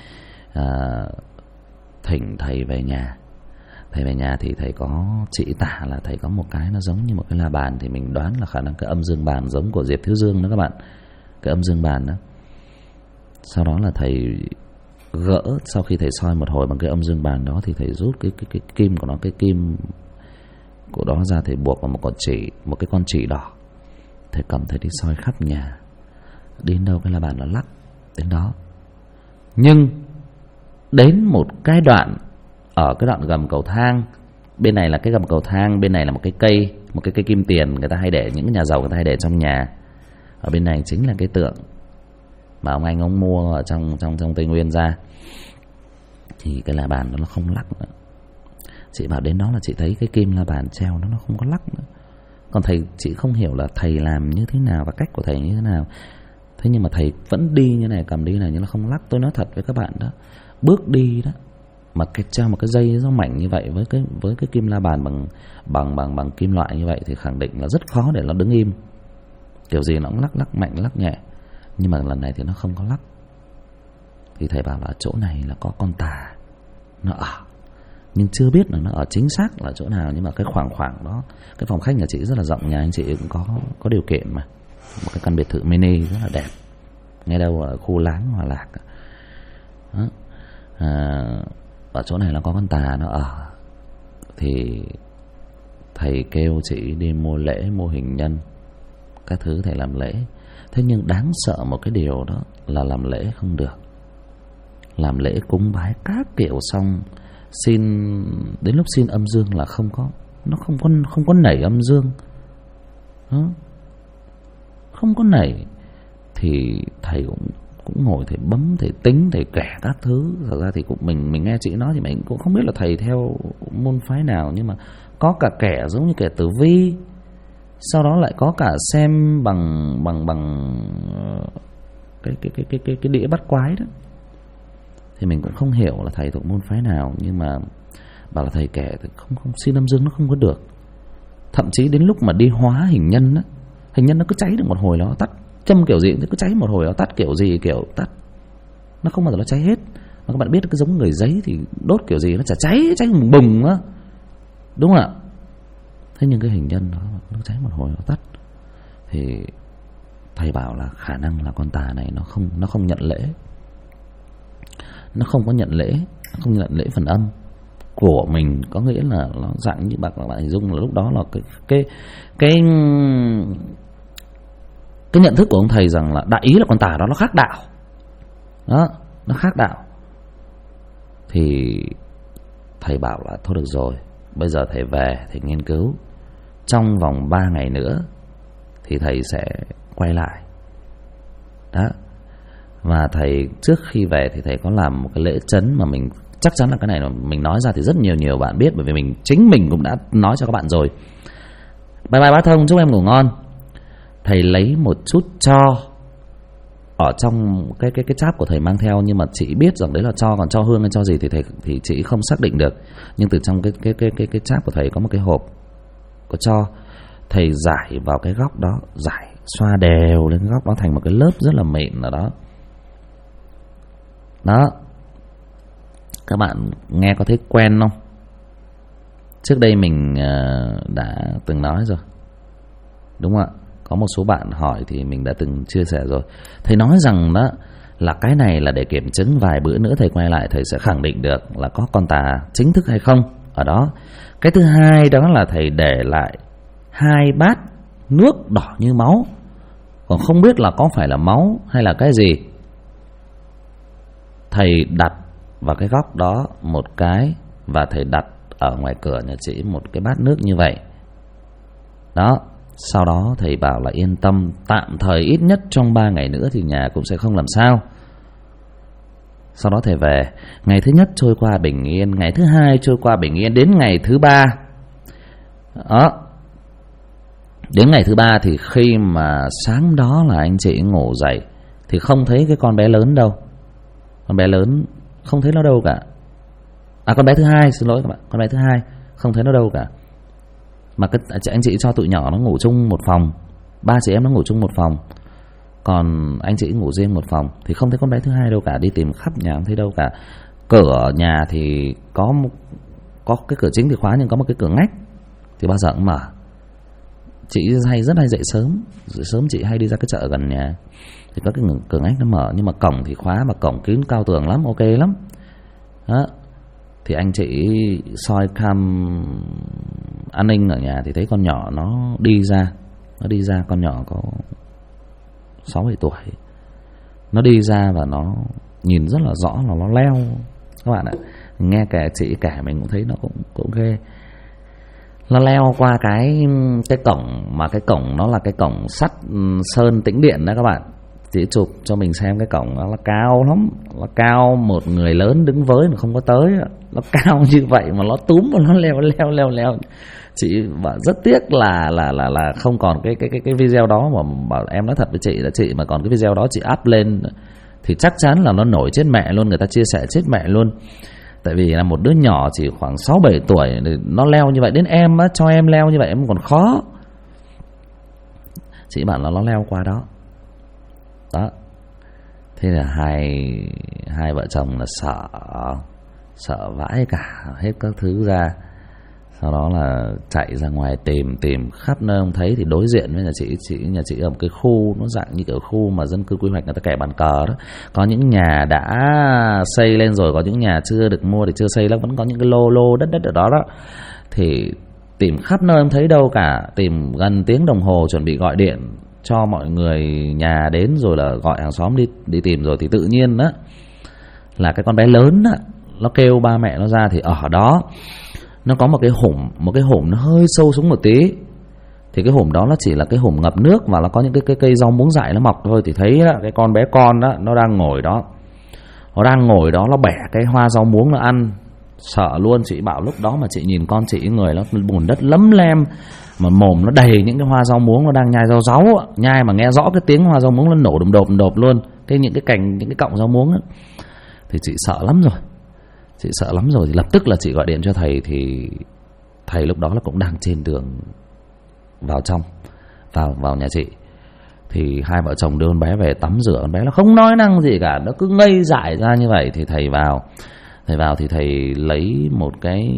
thỉnh thầy về nhà. Thầy về nhà thì thầy có chỉ tả là thầy có một cái nó giống như một cái la bàn. Thì mình đoán là khả năng cái âm dương bàn giống của Diệp Thiếu Dương đó các bạn, cái âm dương bàn đó. Sau đó là thầy gỡ, sau khi thầy soi một hồi bằng cái âm dương bàn đó, thì thầy rút cái kim của nó, cái kim của đó ra, thầy buộc vào một cái con chỉ đỏ. Thầy cầm, thầy đi soi khắp nhà, đến đâu cái la bàn nó lắc đến đó. Nhưng đến một cái đoạn, ở cái đoạn gầm cầu thang, bên này là cái gầm cầu thang, bên này là một cái cây kim tiền người ta hay để, những cái nhà giàu người ta hay để trong nhà. Ở bên này chính là cái tượng mà ông mua ở trong Tây Nguyên ra. Thì cái la bàn nó không lắc nữa. Chị bảo đến đó là chị thấy cái kim la bàn treo nó không có lắc nữa. Còn thầy, chị không hiểu là thầy làm như thế nào và cách của thầy như thế nào. Thế nhưng mà thầy vẫn đi như này, cầm đi như này, nhưng nó không lắc. Tôi nói thật với các bạn đó, bước đi đó mà treo một cái dây nó mạnh như vậy, với cái kim la bàn bằng kim loại như vậy, thì khẳng định là rất khó để nó đứng im. Kiểu gì nó cũng lắc mạnh, lắc nhẹ. Nhưng mà lần này thì nó không có lắc. Thì thầy bảo là chỗ này là có con tà nó ở, nhưng chưa biết là nó ở chính xác là chỗ nào. Nhưng mà cái khoảng đó, cái phòng khách nhà chị rất là rộng, nhà anh chị cũng có điều kiện mà, một cái căn biệt thự mini rất là đẹp ngay đâu ở khu Láng Hòa Lạc đó. Ở chỗ này là có con tà nó ở. Thì thầy kêu chị đi mua lễ, mua hình nhân các thứ thầy làm lễ. Thế nhưng đáng sợ một cái điều đó là làm lễ không được. Làm lễ cúng bái các kiểu xong, đến lúc xin âm dương là không có nảy âm dương đó. Không có nảy. Thì thầy cũng ngồi thầy bấm, thầy tính, thầy kể các thứ. Thật ra thì mình nghe chị nói thì mình cũng không biết là thầy theo môn phái nào, nhưng mà có cả kẻ giống như kẻ tử vi, sau đó lại có cả xem bằng cái đĩa bắt quái đó. Thì mình cũng không hiểu là thầy thuộc môn phái nào, nhưng mà bảo là thầy kể thì không xin âm dương nó không có được. Thậm chí đến lúc mà đi hóa hình nhân á, hình nhân nó cứ cháy được một hồi nó tắt, châm kiểu gì nó cứ cháy một hồi nó tắt, kiểu gì kiểu tắt, nó không bao giờ nó cháy hết. Mà các bạn biết cái giống người giấy thì đốt kiểu gì nó chả cháy bùng bùng á, đúng không ạ? Thế nhưng cái hình nhân nó cháy một hồi nó tắt. Thì thầy bảo là khả năng là con tà này nó không nhận lễ, nó không có nhận lễ, không nhận lễ phần âm của mình. Có nghĩa là nó dạng như bạn hình dung là lúc đó là cái nhận thức của ông thầy rằng là đại ý là con tà đó nó khác đạo đó, nó khác đạo. Thì thầy bảo là thôi được rồi, bây giờ thầy về thầy nghiên cứu, trong vòng 3 ngày nữa thì thầy sẽ quay lại đó. Và thầy trước khi về thì thầy có làm một cái lễ chấn mà mình chắc chắn là cái này mình nói ra thì rất nhiều bạn biết, bởi vì chính mình cũng đã nói cho các bạn rồi. Bye bye bá Thông, chúc em ngủ ngon. Thầy lấy một chút tro ở trong cái cháp của thầy mang theo, nhưng mà chị biết rằng đấy là tro, còn tro hương hay tro gì thì chị không xác định được. Nhưng từ trong cái cháp của thầy có một cái hộp có tro. Thầy rải vào cái góc đó, rải xoa đều lên cái góc đó thành một cái lớp rất là mịn ở đó. Đó, các bạn nghe có thấy quen không? Trước đây mình đã từng nói rồi, đúng không ạ? Có một số bạn hỏi thì mình đã từng chia sẻ rồi. Thầy nói rằng đó là cái này là để kiểm chứng, vài bữa nữa thầy quay lại thầy sẽ khẳng định được là có con tà chính thức hay không ở đó. Cái thứ hai đó là thầy để lại 2 bát nước đỏ như máu, còn không biết là có phải là máu hay là cái gì. Thầy đặt vào cái góc đó một cái, và thầy đặt ở ngoài cửa nhà chị một cái bát nước như vậy đó. Sau đó thầy bảo là yên tâm, tạm thời ít nhất trong 3 ngày nữa thì nhà cũng sẽ không làm sao. Sau đó thầy về. Ngày thứ nhất trôi qua bình yên, ngày thứ hai trôi qua bình yên, đến ngày thứ 3 đó. Đến ngày thứ 3 thì khi mà sáng đó là anh chị ngủ dậy thì không thấy cái con bé lớn đâu. Con bé lớn không thấy nó đâu cả. Con bé thứ hai, xin lỗi các bạn, con bé thứ hai không thấy nó đâu cả. Mà anh chị cho tụi nhỏ nó ngủ chung một phòng, 3 chị em nó ngủ chung một phòng, còn anh chị ngủ riêng một phòng, thì không thấy con bé thứ hai đâu cả. Đi tìm khắp nhà không thấy đâu cả. Cửa nhà thì có cái cửa chính thì khóa, nhưng có một cái cửa ngách thì bao giờ cũng mở. Chị rất hay dậy sớm chị hay đi ra cái chợ gần nhà thì có cái cửa ngách nó mở, nhưng mà cổng thì khóa, mà cổng kín cao tường lắm, ok lắm đó. Thì anh chị soi cam an ninh ở nhà thì thấy con nhỏ nó đi ra, con nhỏ có 6-7 tuổi, nó đi ra và nó nhìn rất là rõ là nó leo. Các bạn ạ, nghe kể chị kể mình cũng thấy nó cũng ghê. Nó leo qua cái cổng, mà cái cổng nó là cái cổng sắt sơn tĩnh điện đó các bạn. Chị chụp cho mình xem cái cổng nó cao lắm, nó cao một người lớn đứng với mà không có tới. Nó cao như vậy mà nó túm và nó leo. Chị bảo rất tiếc là không còn cái video đó, mà bảo em nói thật với chị là chị mà còn cái video đó chị up lên thì chắc chắn là nó nổi chết mẹ luôn, người ta chia sẻ chết mẹ luôn. Tại vì là một đứa nhỏ chỉ khoảng 6-7 tuổi nó leo như vậy, đến em á, cho em leo như vậy em còn khó. Chị bảo là nó leo qua đó. Thế là hai vợ chồng là sợ vãi cả hết các thứ ra. Sau đó là chạy ra ngoài tìm khắp nơi không thấy. Thì đối diện với nhà chị ở một cái khu nó dạng như kiểu khu mà dân cư quy hoạch người ta kẻ bàn cờ đó. Có những nhà đã xây lên rồi, có những nhà chưa được mua thì chưa xây lắm, vẫn có những cái lô đất ở đó đó. Thì tìm khắp nơi không thấy đâu cả. Tìm gần tiếng đồng hồ, chuẩn bị gọi điện cho mọi người nhà đến rồi là gọi hàng xóm đi tìm rồi. Thì tự nhiên đó là cái con bé lớn đó, nó kêu ba mẹ nó ra. Thì ở đó nó có một cái hổm nó hơi sâu xuống một tí. Thì cái hổm đó nó chỉ là cái hổm ngập nước và nó có những cái cây rau muống dại nó mọc thôi. Thì thấy đó, cái con bé con đó nó đang ngồi đó. Nó bẻ cái hoa rau muống nó ăn. Sợ luôn. Chị bảo lúc đó mà chị nhìn con chị, người nó bùn đất lấm lem mà mồm nó đầy những cái hoa rau muống, nó đang nhai rau ráu, nhai mà nghe rõ cái tiếng hoa rau muống nó nổ đùng đột luôn, những cái cành, những cái cọng rau muống ấy. Thì chị sợ lắm rồi. Thì lập tức là chị gọi điện cho thầy. Thì thầy lúc đó là cũng đang trên đường vào nhà chị. Thì hai vợ chồng đưa con bé về tắm rửa. Con bé nó không nói năng gì cả, nó cứ ngây dại ra như vậy. Thì thầy vào thì thầy lấy một cái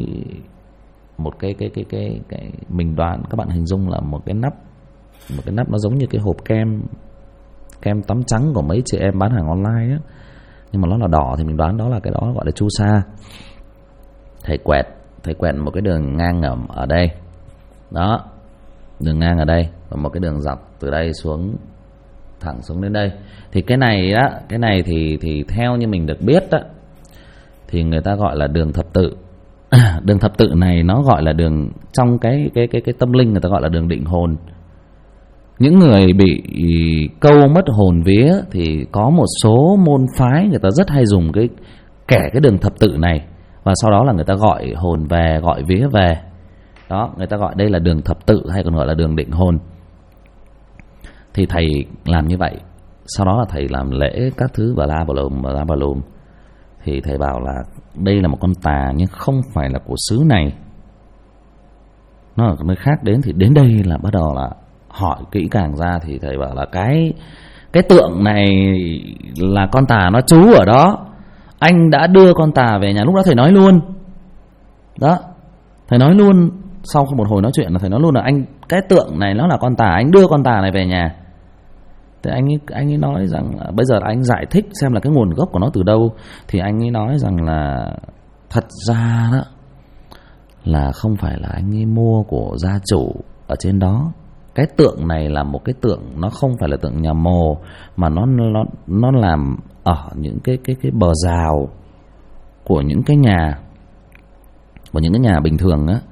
mình đoán, các bạn hình dung là một cái nắp nó giống như cái hộp kem tắm trắng của mấy chị em bán hàng online á, nhưng mà nó là đỏ. Thì mình đoán đó là cái đó gọi là chu sa. Thầy quẹt một cái đường ngang ở đây đó, đường ngang ở đây, và một cái đường dọc từ đây xuống thẳng xuống đến đây. Thì cái này thì theo như mình được biết á, thì người ta gọi là đường thập tự. Đường thập tự này nó gọi là đường, trong cái tâm linh người ta gọi là đường định hồn. Những người bị câu mất hồn vía thì có một số môn phái người ta rất hay dùng cái đường thập tự này, và sau đó là người ta gọi hồn về, gọi vía về. Đó, người ta gọi đây là đường thập tự hay còn gọi là đường định hồn. Thì thầy làm như vậy. Sau đó là thầy làm lễ các thứ bla bla lùm. Thì thầy bảo là đây là một con tà nhưng không phải là của xứ này, nó ở nơi khác đến. Thì đến đây là bắt đầu là hỏi kỹ càng ra. Thì thầy bảo là cái tượng này là con tà nó trú ở đó. Anh đã đưa con tà về nhà. Lúc đó thầy nói luôn đó, thầy nói luôn sau một hồi nói chuyện là thầy nói luôn là cái tượng này nó là con tà, anh đưa con tà này về nhà. Thì anh ấy nói rằng là, bây giờ anh giải thích xem là cái nguồn gốc của nó từ đâu. Thì anh ấy nói rằng là thật ra đó là không phải là anh ấy mua của gia chủ ở trên đó. Cái tượng này là một cái tượng, nó không phải là tượng nhà mồ, mà nó làm ở những cái bờ rào của những cái nhà, bình thường á.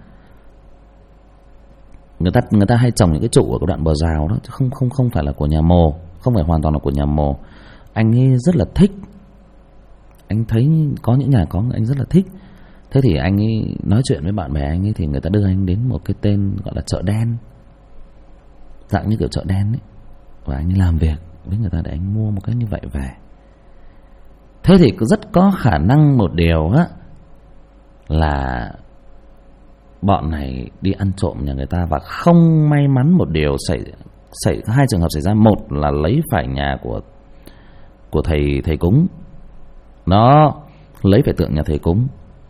Người ta hay trồng những cái trụ ở cái đoạn bờ rào đó, chứ không phải là của nhà mồ, không phải hoàn toàn là của nhà mồ. Anh ấy rất là thích. Anh thấy có những nhà có, anh rất là thích. Thế thì anh ấy nói chuyện với bạn bè anh ấy, thì người ta đưa anh đến một cái tên gọi là chợ đen, dạng như kiểu chợ đen ấy, và anh ấy làm việc với người ta để anh mua một cái như vậy về. Thế thì rất có khả năng một điều á, là bọn này đi ăn trộm nhà người ta, và không may mắn một điều hai trường hợp xảy ra. Một là lấy phải nhà của thầy cúng, nó lấy phải tượng nhà thầy cúng.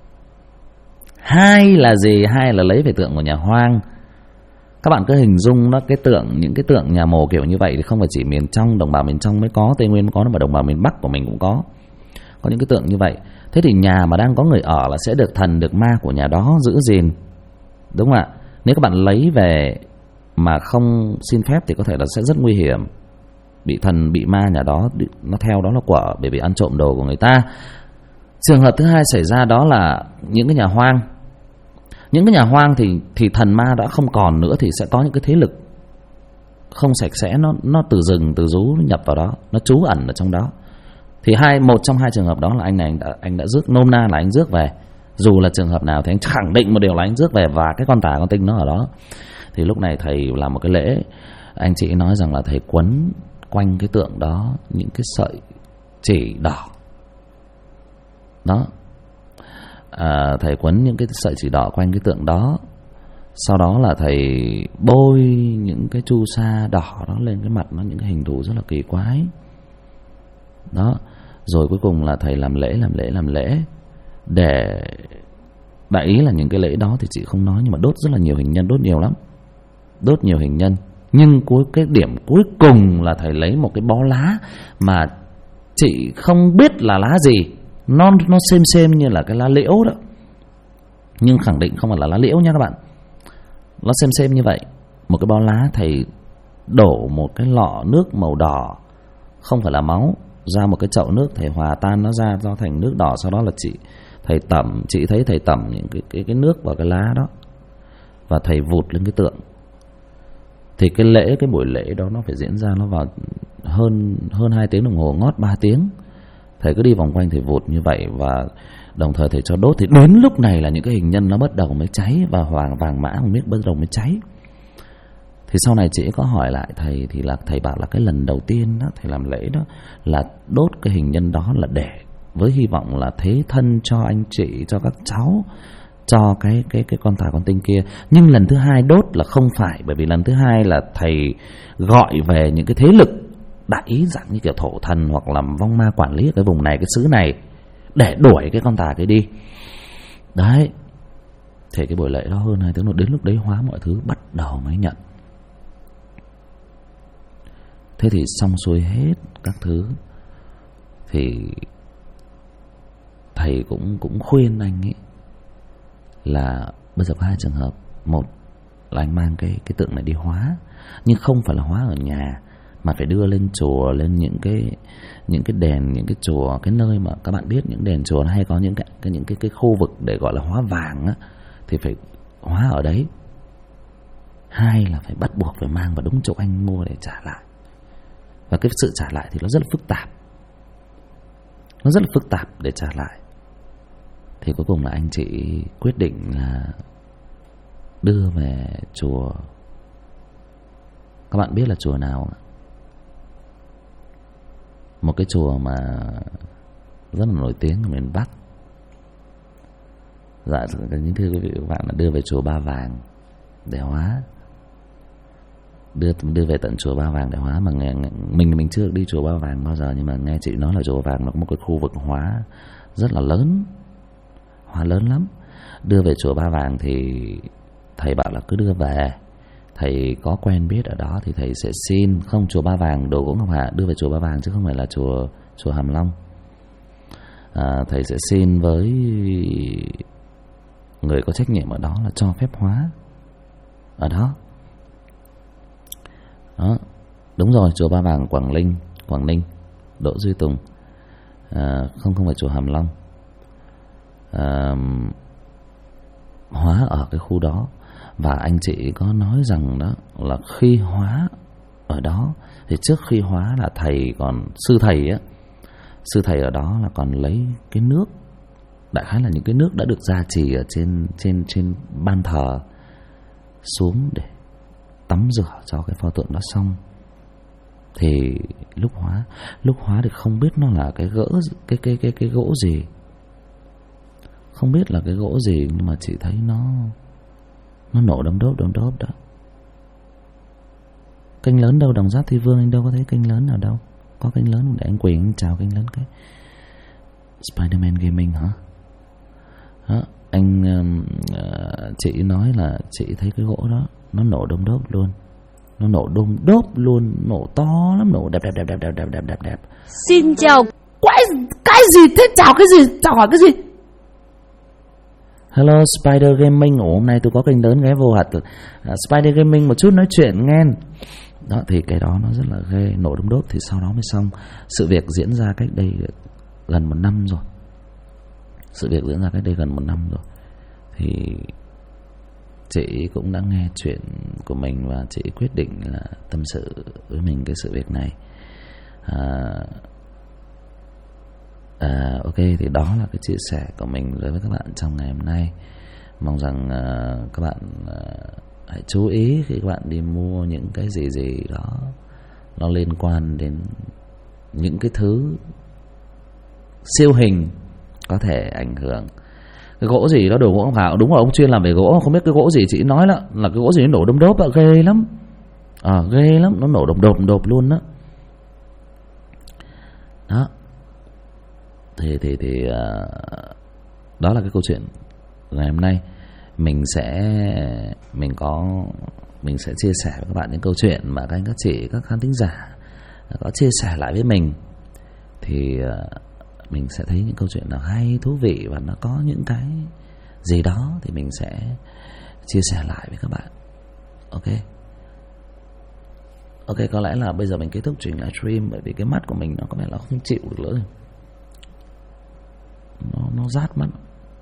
Hai là gì? Hai là lấy phải tượng của nhà hoang. Các bạn cứ hình dung nó, những cái tượng nhà mồ kiểu như vậy thì không phải chỉ miền trong, đồng bào miền trong mới có, Tây Nguyên mới có, mà đồng bào miền Bắc của mình cũng có những cái tượng như vậy. Thế thì nhà mà đang có người ở là sẽ được thần, được ma của nhà đó giữ gìn, đúng không ạ? Nếu các bạn lấy về mà không xin phép thì có thể là sẽ rất nguy hiểm, bị thần bị ma nhà đó nó theo đó là quả, bởi vì ăn trộm đồ của người ta. Trường hợp thứ hai xảy ra đó là những cái nhà hoang. Những cái nhà hoang thì thần ma đã không còn nữa, thì sẽ có những cái thế lực không sạch sẽ, nó từ rừng từ rú nhập vào đó, nó trú ẩn ở trong đó. Thì một trong hai trường hợp đó là anh đã rước, nôm na là anh rước về. Dù là trường hợp nào thì anh khẳng định một điều là anh rước về, và cái con tà con tinh nó ở đó. Thì lúc này thầy làm một cái lễ, anh chị nói rằng là thầy quấn quanh cái tượng đó những cái sợi chỉ đỏ đó. Thầy quấn những cái sợi chỉ đỏ quanh cái tượng đó. Sau đó là thầy bôi những cái chu sa đỏ đó lên cái mặt nó, những cái hình thù rất là kỳ quái. Đó, rồi cuối cùng là thầy làm lễ để đại ý là những cái lễ đó thì chị không nói, nhưng mà đốt rất là nhiều hình nhân, đốt nhiều lắm, đốt nhiều hình nhân. Nhưng cái điểm cuối cùng là thầy lấy một cái bó lá mà chị không biết là lá gì, nó xem như là cái lá liễu đó, nhưng khẳng định không phải là lá liễu nha các bạn. Nó xem như vậy. Một cái bó lá, thầy đổ một cái lọ nước màu đỏ, không phải là máu, ra một cái chậu nước, thầy hòa tan nó ra thành nước đỏ. Sau đó là chị thấy thầy tẩm những cái nước vào cái lá đó, và thầy vụt lên cái tượng. Thì cái buổi lễ đó nó phải diễn ra, nó vào hơn 2 tiếng đồng hồ, ngót 3 tiếng. Thầy cứ đi vòng quanh thầy vụt như vậy, và đồng thời thầy cho đốt. Thì đến lúc này là những cái hình nhân nó bắt đầu mới cháy, và vàng mã không biết bắt đầu mới cháy. Thì sau này chị có hỏi lại thầy, thì là thầy bảo là cái lần đầu tiên đó thầy làm lễ đó là đốt cái hình nhân đó là để với hy vọng là thế thân cho anh chị, cho các cháu, cho cái con tà con tinh kia. Nhưng lần thứ hai đốt là không phải, bởi vì lần thứ hai là thầy gọi về những cái thế lực đại ý dạng như kiểu thổ thần hoặc là vong ma quản lý ở cái vùng này, cái xứ này, để đuổi cái con tà kia đi. Đấy. Thì cái buổi lễ đó hơn 2 tiếng, đến lúc đấy hóa mọi thứ bắt đầu mới nhận. Thế thì xong xuôi hết các thứ, thì thầy cũng khuyên anh ấy là bây giờ có 2 trường hợp. Một là anh mang cái tượng này đi hóa, nhưng không phải là hóa ở nhà, mà phải đưa lên chùa, lên những cái đền, những cái chùa, cái nơi mà các bạn biết những đền chùa nó hay có những cái khu vực để gọi là hóa vàng á, thì phải hóa ở đấy. 2 là phải bắt buộc phải mang vào đúng chỗ anh mua để trả lại. Và cái sự trả lại thì nó rất là phức tạp, nó rất là phức tạp để trả lại. Thì cuối cùng là anh chị quyết định là đưa về chùa. Các bạn biết là chùa nào? Một cái chùa mà rất là nổi tiếng ở miền Bắc. Dạ, những thưa quý vị và các bạn, là đưa về chùa Ba Vàng để hóa. Đưa về tận chùa Ba Vàng để hóa. Mà mình chưa được đi chùa Ba Vàng bao giờ, nhưng mà nghe chị nói là chùa Ba Vàng nó có một cái khu vực hóa rất là lớn, hóa lớn lắm. Đưa về chùa Ba Vàng thì thầy bảo là cứ đưa về, thầy có quen biết ở đó thì thầy sẽ xin. Không, chùa Ba Vàng Đồ Gỗ Ngọc Hà, đưa về chùa Ba Vàng chứ không phải là chùa Hàm Long. Thầy sẽ xin với người có trách nhiệm ở đó là cho phép hóa ở đó. Đó, đúng rồi, chùa Ba Vàng Quảng Ninh, Đỗ Duy Tùng, không phải chùa Hàm Long. Hóa ở cái khu đó. Và anh chị có nói rằng đó là khi hóa ở đó thì trước khi hóa là thầy còn sư thầy ở đó là còn lấy cái nước, đại khái là những cái nước đã được gia trì ở trên ban thờ xuống để tắm rửa cho cái pho tượng đó xong. Thì lúc hóa thì không biết nó là cái gỗ gì, không biết là cái gỗ gì, nhưng mà chị thấy nó nổ đom đốp đó. Kênh lớn đâu, Đồng Giáp Thi Vương anh đâu có thấy kênh lớn nào đâu. Có kênh lớn để anh Quỳnh anh chào kênh lớn cái Spiderman Gaming hả? Đó, anh chị nói là chị thấy cái gỗ đó nó nổ đom đốp luôn. Nó nổ đom đốp luôn, nổ to lắm, nổ đẹp. Xin chào. Cái gì thế? Chào cái gì? Chào hỏi cái gì? Hello Spider Gaming. Hôm nay tôi có kênh lớn ghé vô hạt Spider Gaming một chút nói chuyện nghe. Đó thì cái đó nó rất là ghê, nổ đom đốp thì sau đó mới xong. Sự việc diễn ra cách đây gần 1 năm rồi. Thì chị cũng đã nghe chuyện của mình và chị quyết định là tâm sự với mình cái sự việc này. Ok, thì đó là cái chia sẻ của mình đối với các bạn trong ngày hôm nay. Mong rằng các bạn hãy chú ý khi các bạn đi mua những cái gì đó nó liên quan đến những cái thứ siêu hình có thể ảnh hưởng. Cái gỗ gì đó, Đồ Gỗ Ngọc Hạo, đúng rồi, ông chuyên làm về gỗ, không biết cái gỗ gì chị nói là cái gỗ gì nó nổ đom đốp, ghê lắm, nó nổ đom đốp luôn đó. Đó. Thì đó là cái câu chuyện ngày hôm nay. Mình sẽ chia sẻ với các bạn những câu chuyện mà các anh các chị, các khán thính giả có chia sẻ lại với mình. Thì mình sẽ thấy những câu chuyện nào hay, thú vị và nó có những cái gì đó thì mình sẽ chia sẻ lại với các bạn. Ok, có lẽ là bây giờ mình kết thúc truyền livestream, bởi vì cái mắt của mình nó có vẻ là không chịu được nữa. Nó rát mắt.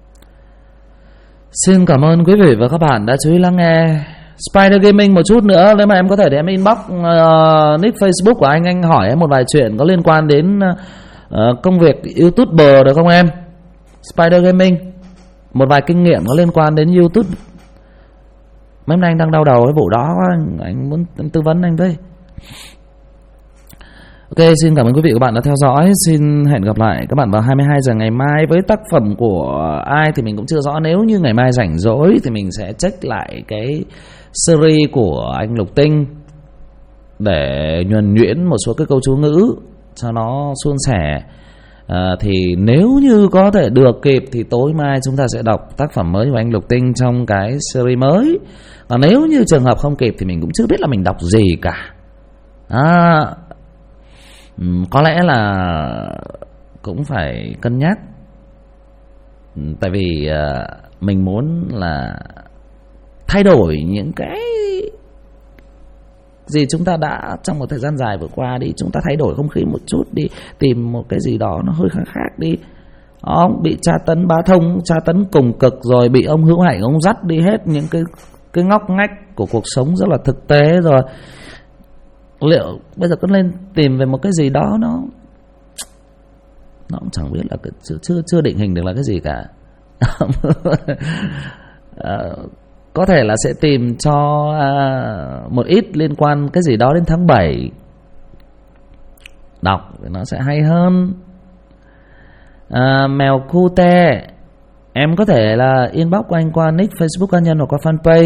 Xin cảm ơn quý vị và các bạn đã chú ý lắng nghe Spider Gaming. Một chút nữa nếu mà em có thể để em inbox nick Facebook của anh hỏi em một vài chuyện có liên quan đến công việc YouTuber được không em? Spider Gaming, một vài kinh nghiệm có liên quan đến YouTube. Mấy hôm nay anh đang đau đầu cái vụ đó quá, anh muốn tư vấn anh với. Ok, xin cảm ơn quý vị và các bạn đã theo dõi. Xin hẹn gặp lại các bạn vào 22 giờ ngày mai với tác phẩm của ai thì mình cũng chưa rõ. Nếu như ngày mai rảnh rỗi thì mình sẽ check lại cái series của anh Lục Tinh để nhuần nhuyễn một số cái câu chú ngữ cho nó suôn sẻ. Thì nếu như có thể được kịp thì tối mai chúng ta sẽ đọc tác phẩm mới của anh Lục Tinh trong cái series mới. Còn nếu như trường hợp không kịp thì mình cũng chưa biết là mình đọc gì cả. Có lẽ là cũng phải cân nhắc. Tại vì mình muốn là thay đổi những cái gì chúng ta đã trong một thời gian dài vừa qua đi. Chúng ta thay đổi không khí một chút đi, tìm một cái gì đó nó hơi khác đi. Ông bị tra tấn bá thông, tra tấn cùng cực rồi, bị ông Hữu Hạnh ông dắt đi hết những cái ngóc ngách của cuộc sống rất là thực tế rồi. Liệu bây giờ có lên tìm về một cái gì đó nó cũng chẳng biết là chưa định hình được là cái gì cả. Có thể là sẽ tìm cho một ít liên quan cái gì đó đến tháng 7 đọc thì nó sẽ hay hơn. Mèo cute, em có thể là inbox của anh qua nick Facebook cá nhân hoặc qua fanpage.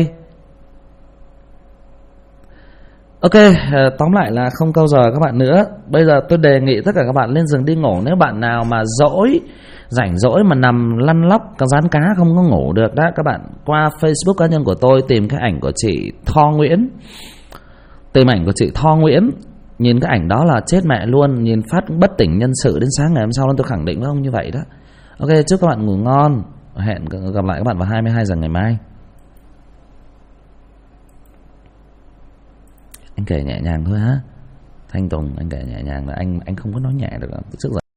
Ok, tóm lại là không câu giờ các bạn nữa. Bây giờ tôi đề nghị tất cả các bạn lên giường đi ngủ. Nếu bạn nào mà rảnh rỗi mà nằm lăn lóc rán cá không có ngủ được đó, các bạn qua Facebook cá nhân của tôi tìm cái ảnh của chị Tho Nguyễn. Tìm ảnh của chị Tho Nguyễn, nhìn cái ảnh đó là chết mẹ luôn, nhìn phát bất tỉnh nhân sự đến sáng ngày hôm sau. Tôi khẳng định với ông như vậy đó. Ok, chúc các bạn ngủ ngon. Hẹn gặp lại các bạn vào 22 giờ ngày mai. Anh kể nhẹ nhàng thôi ha. Thanh Tùng, anh kể nhẹ nhàng là anh không có nói nhẹ được trước giờ.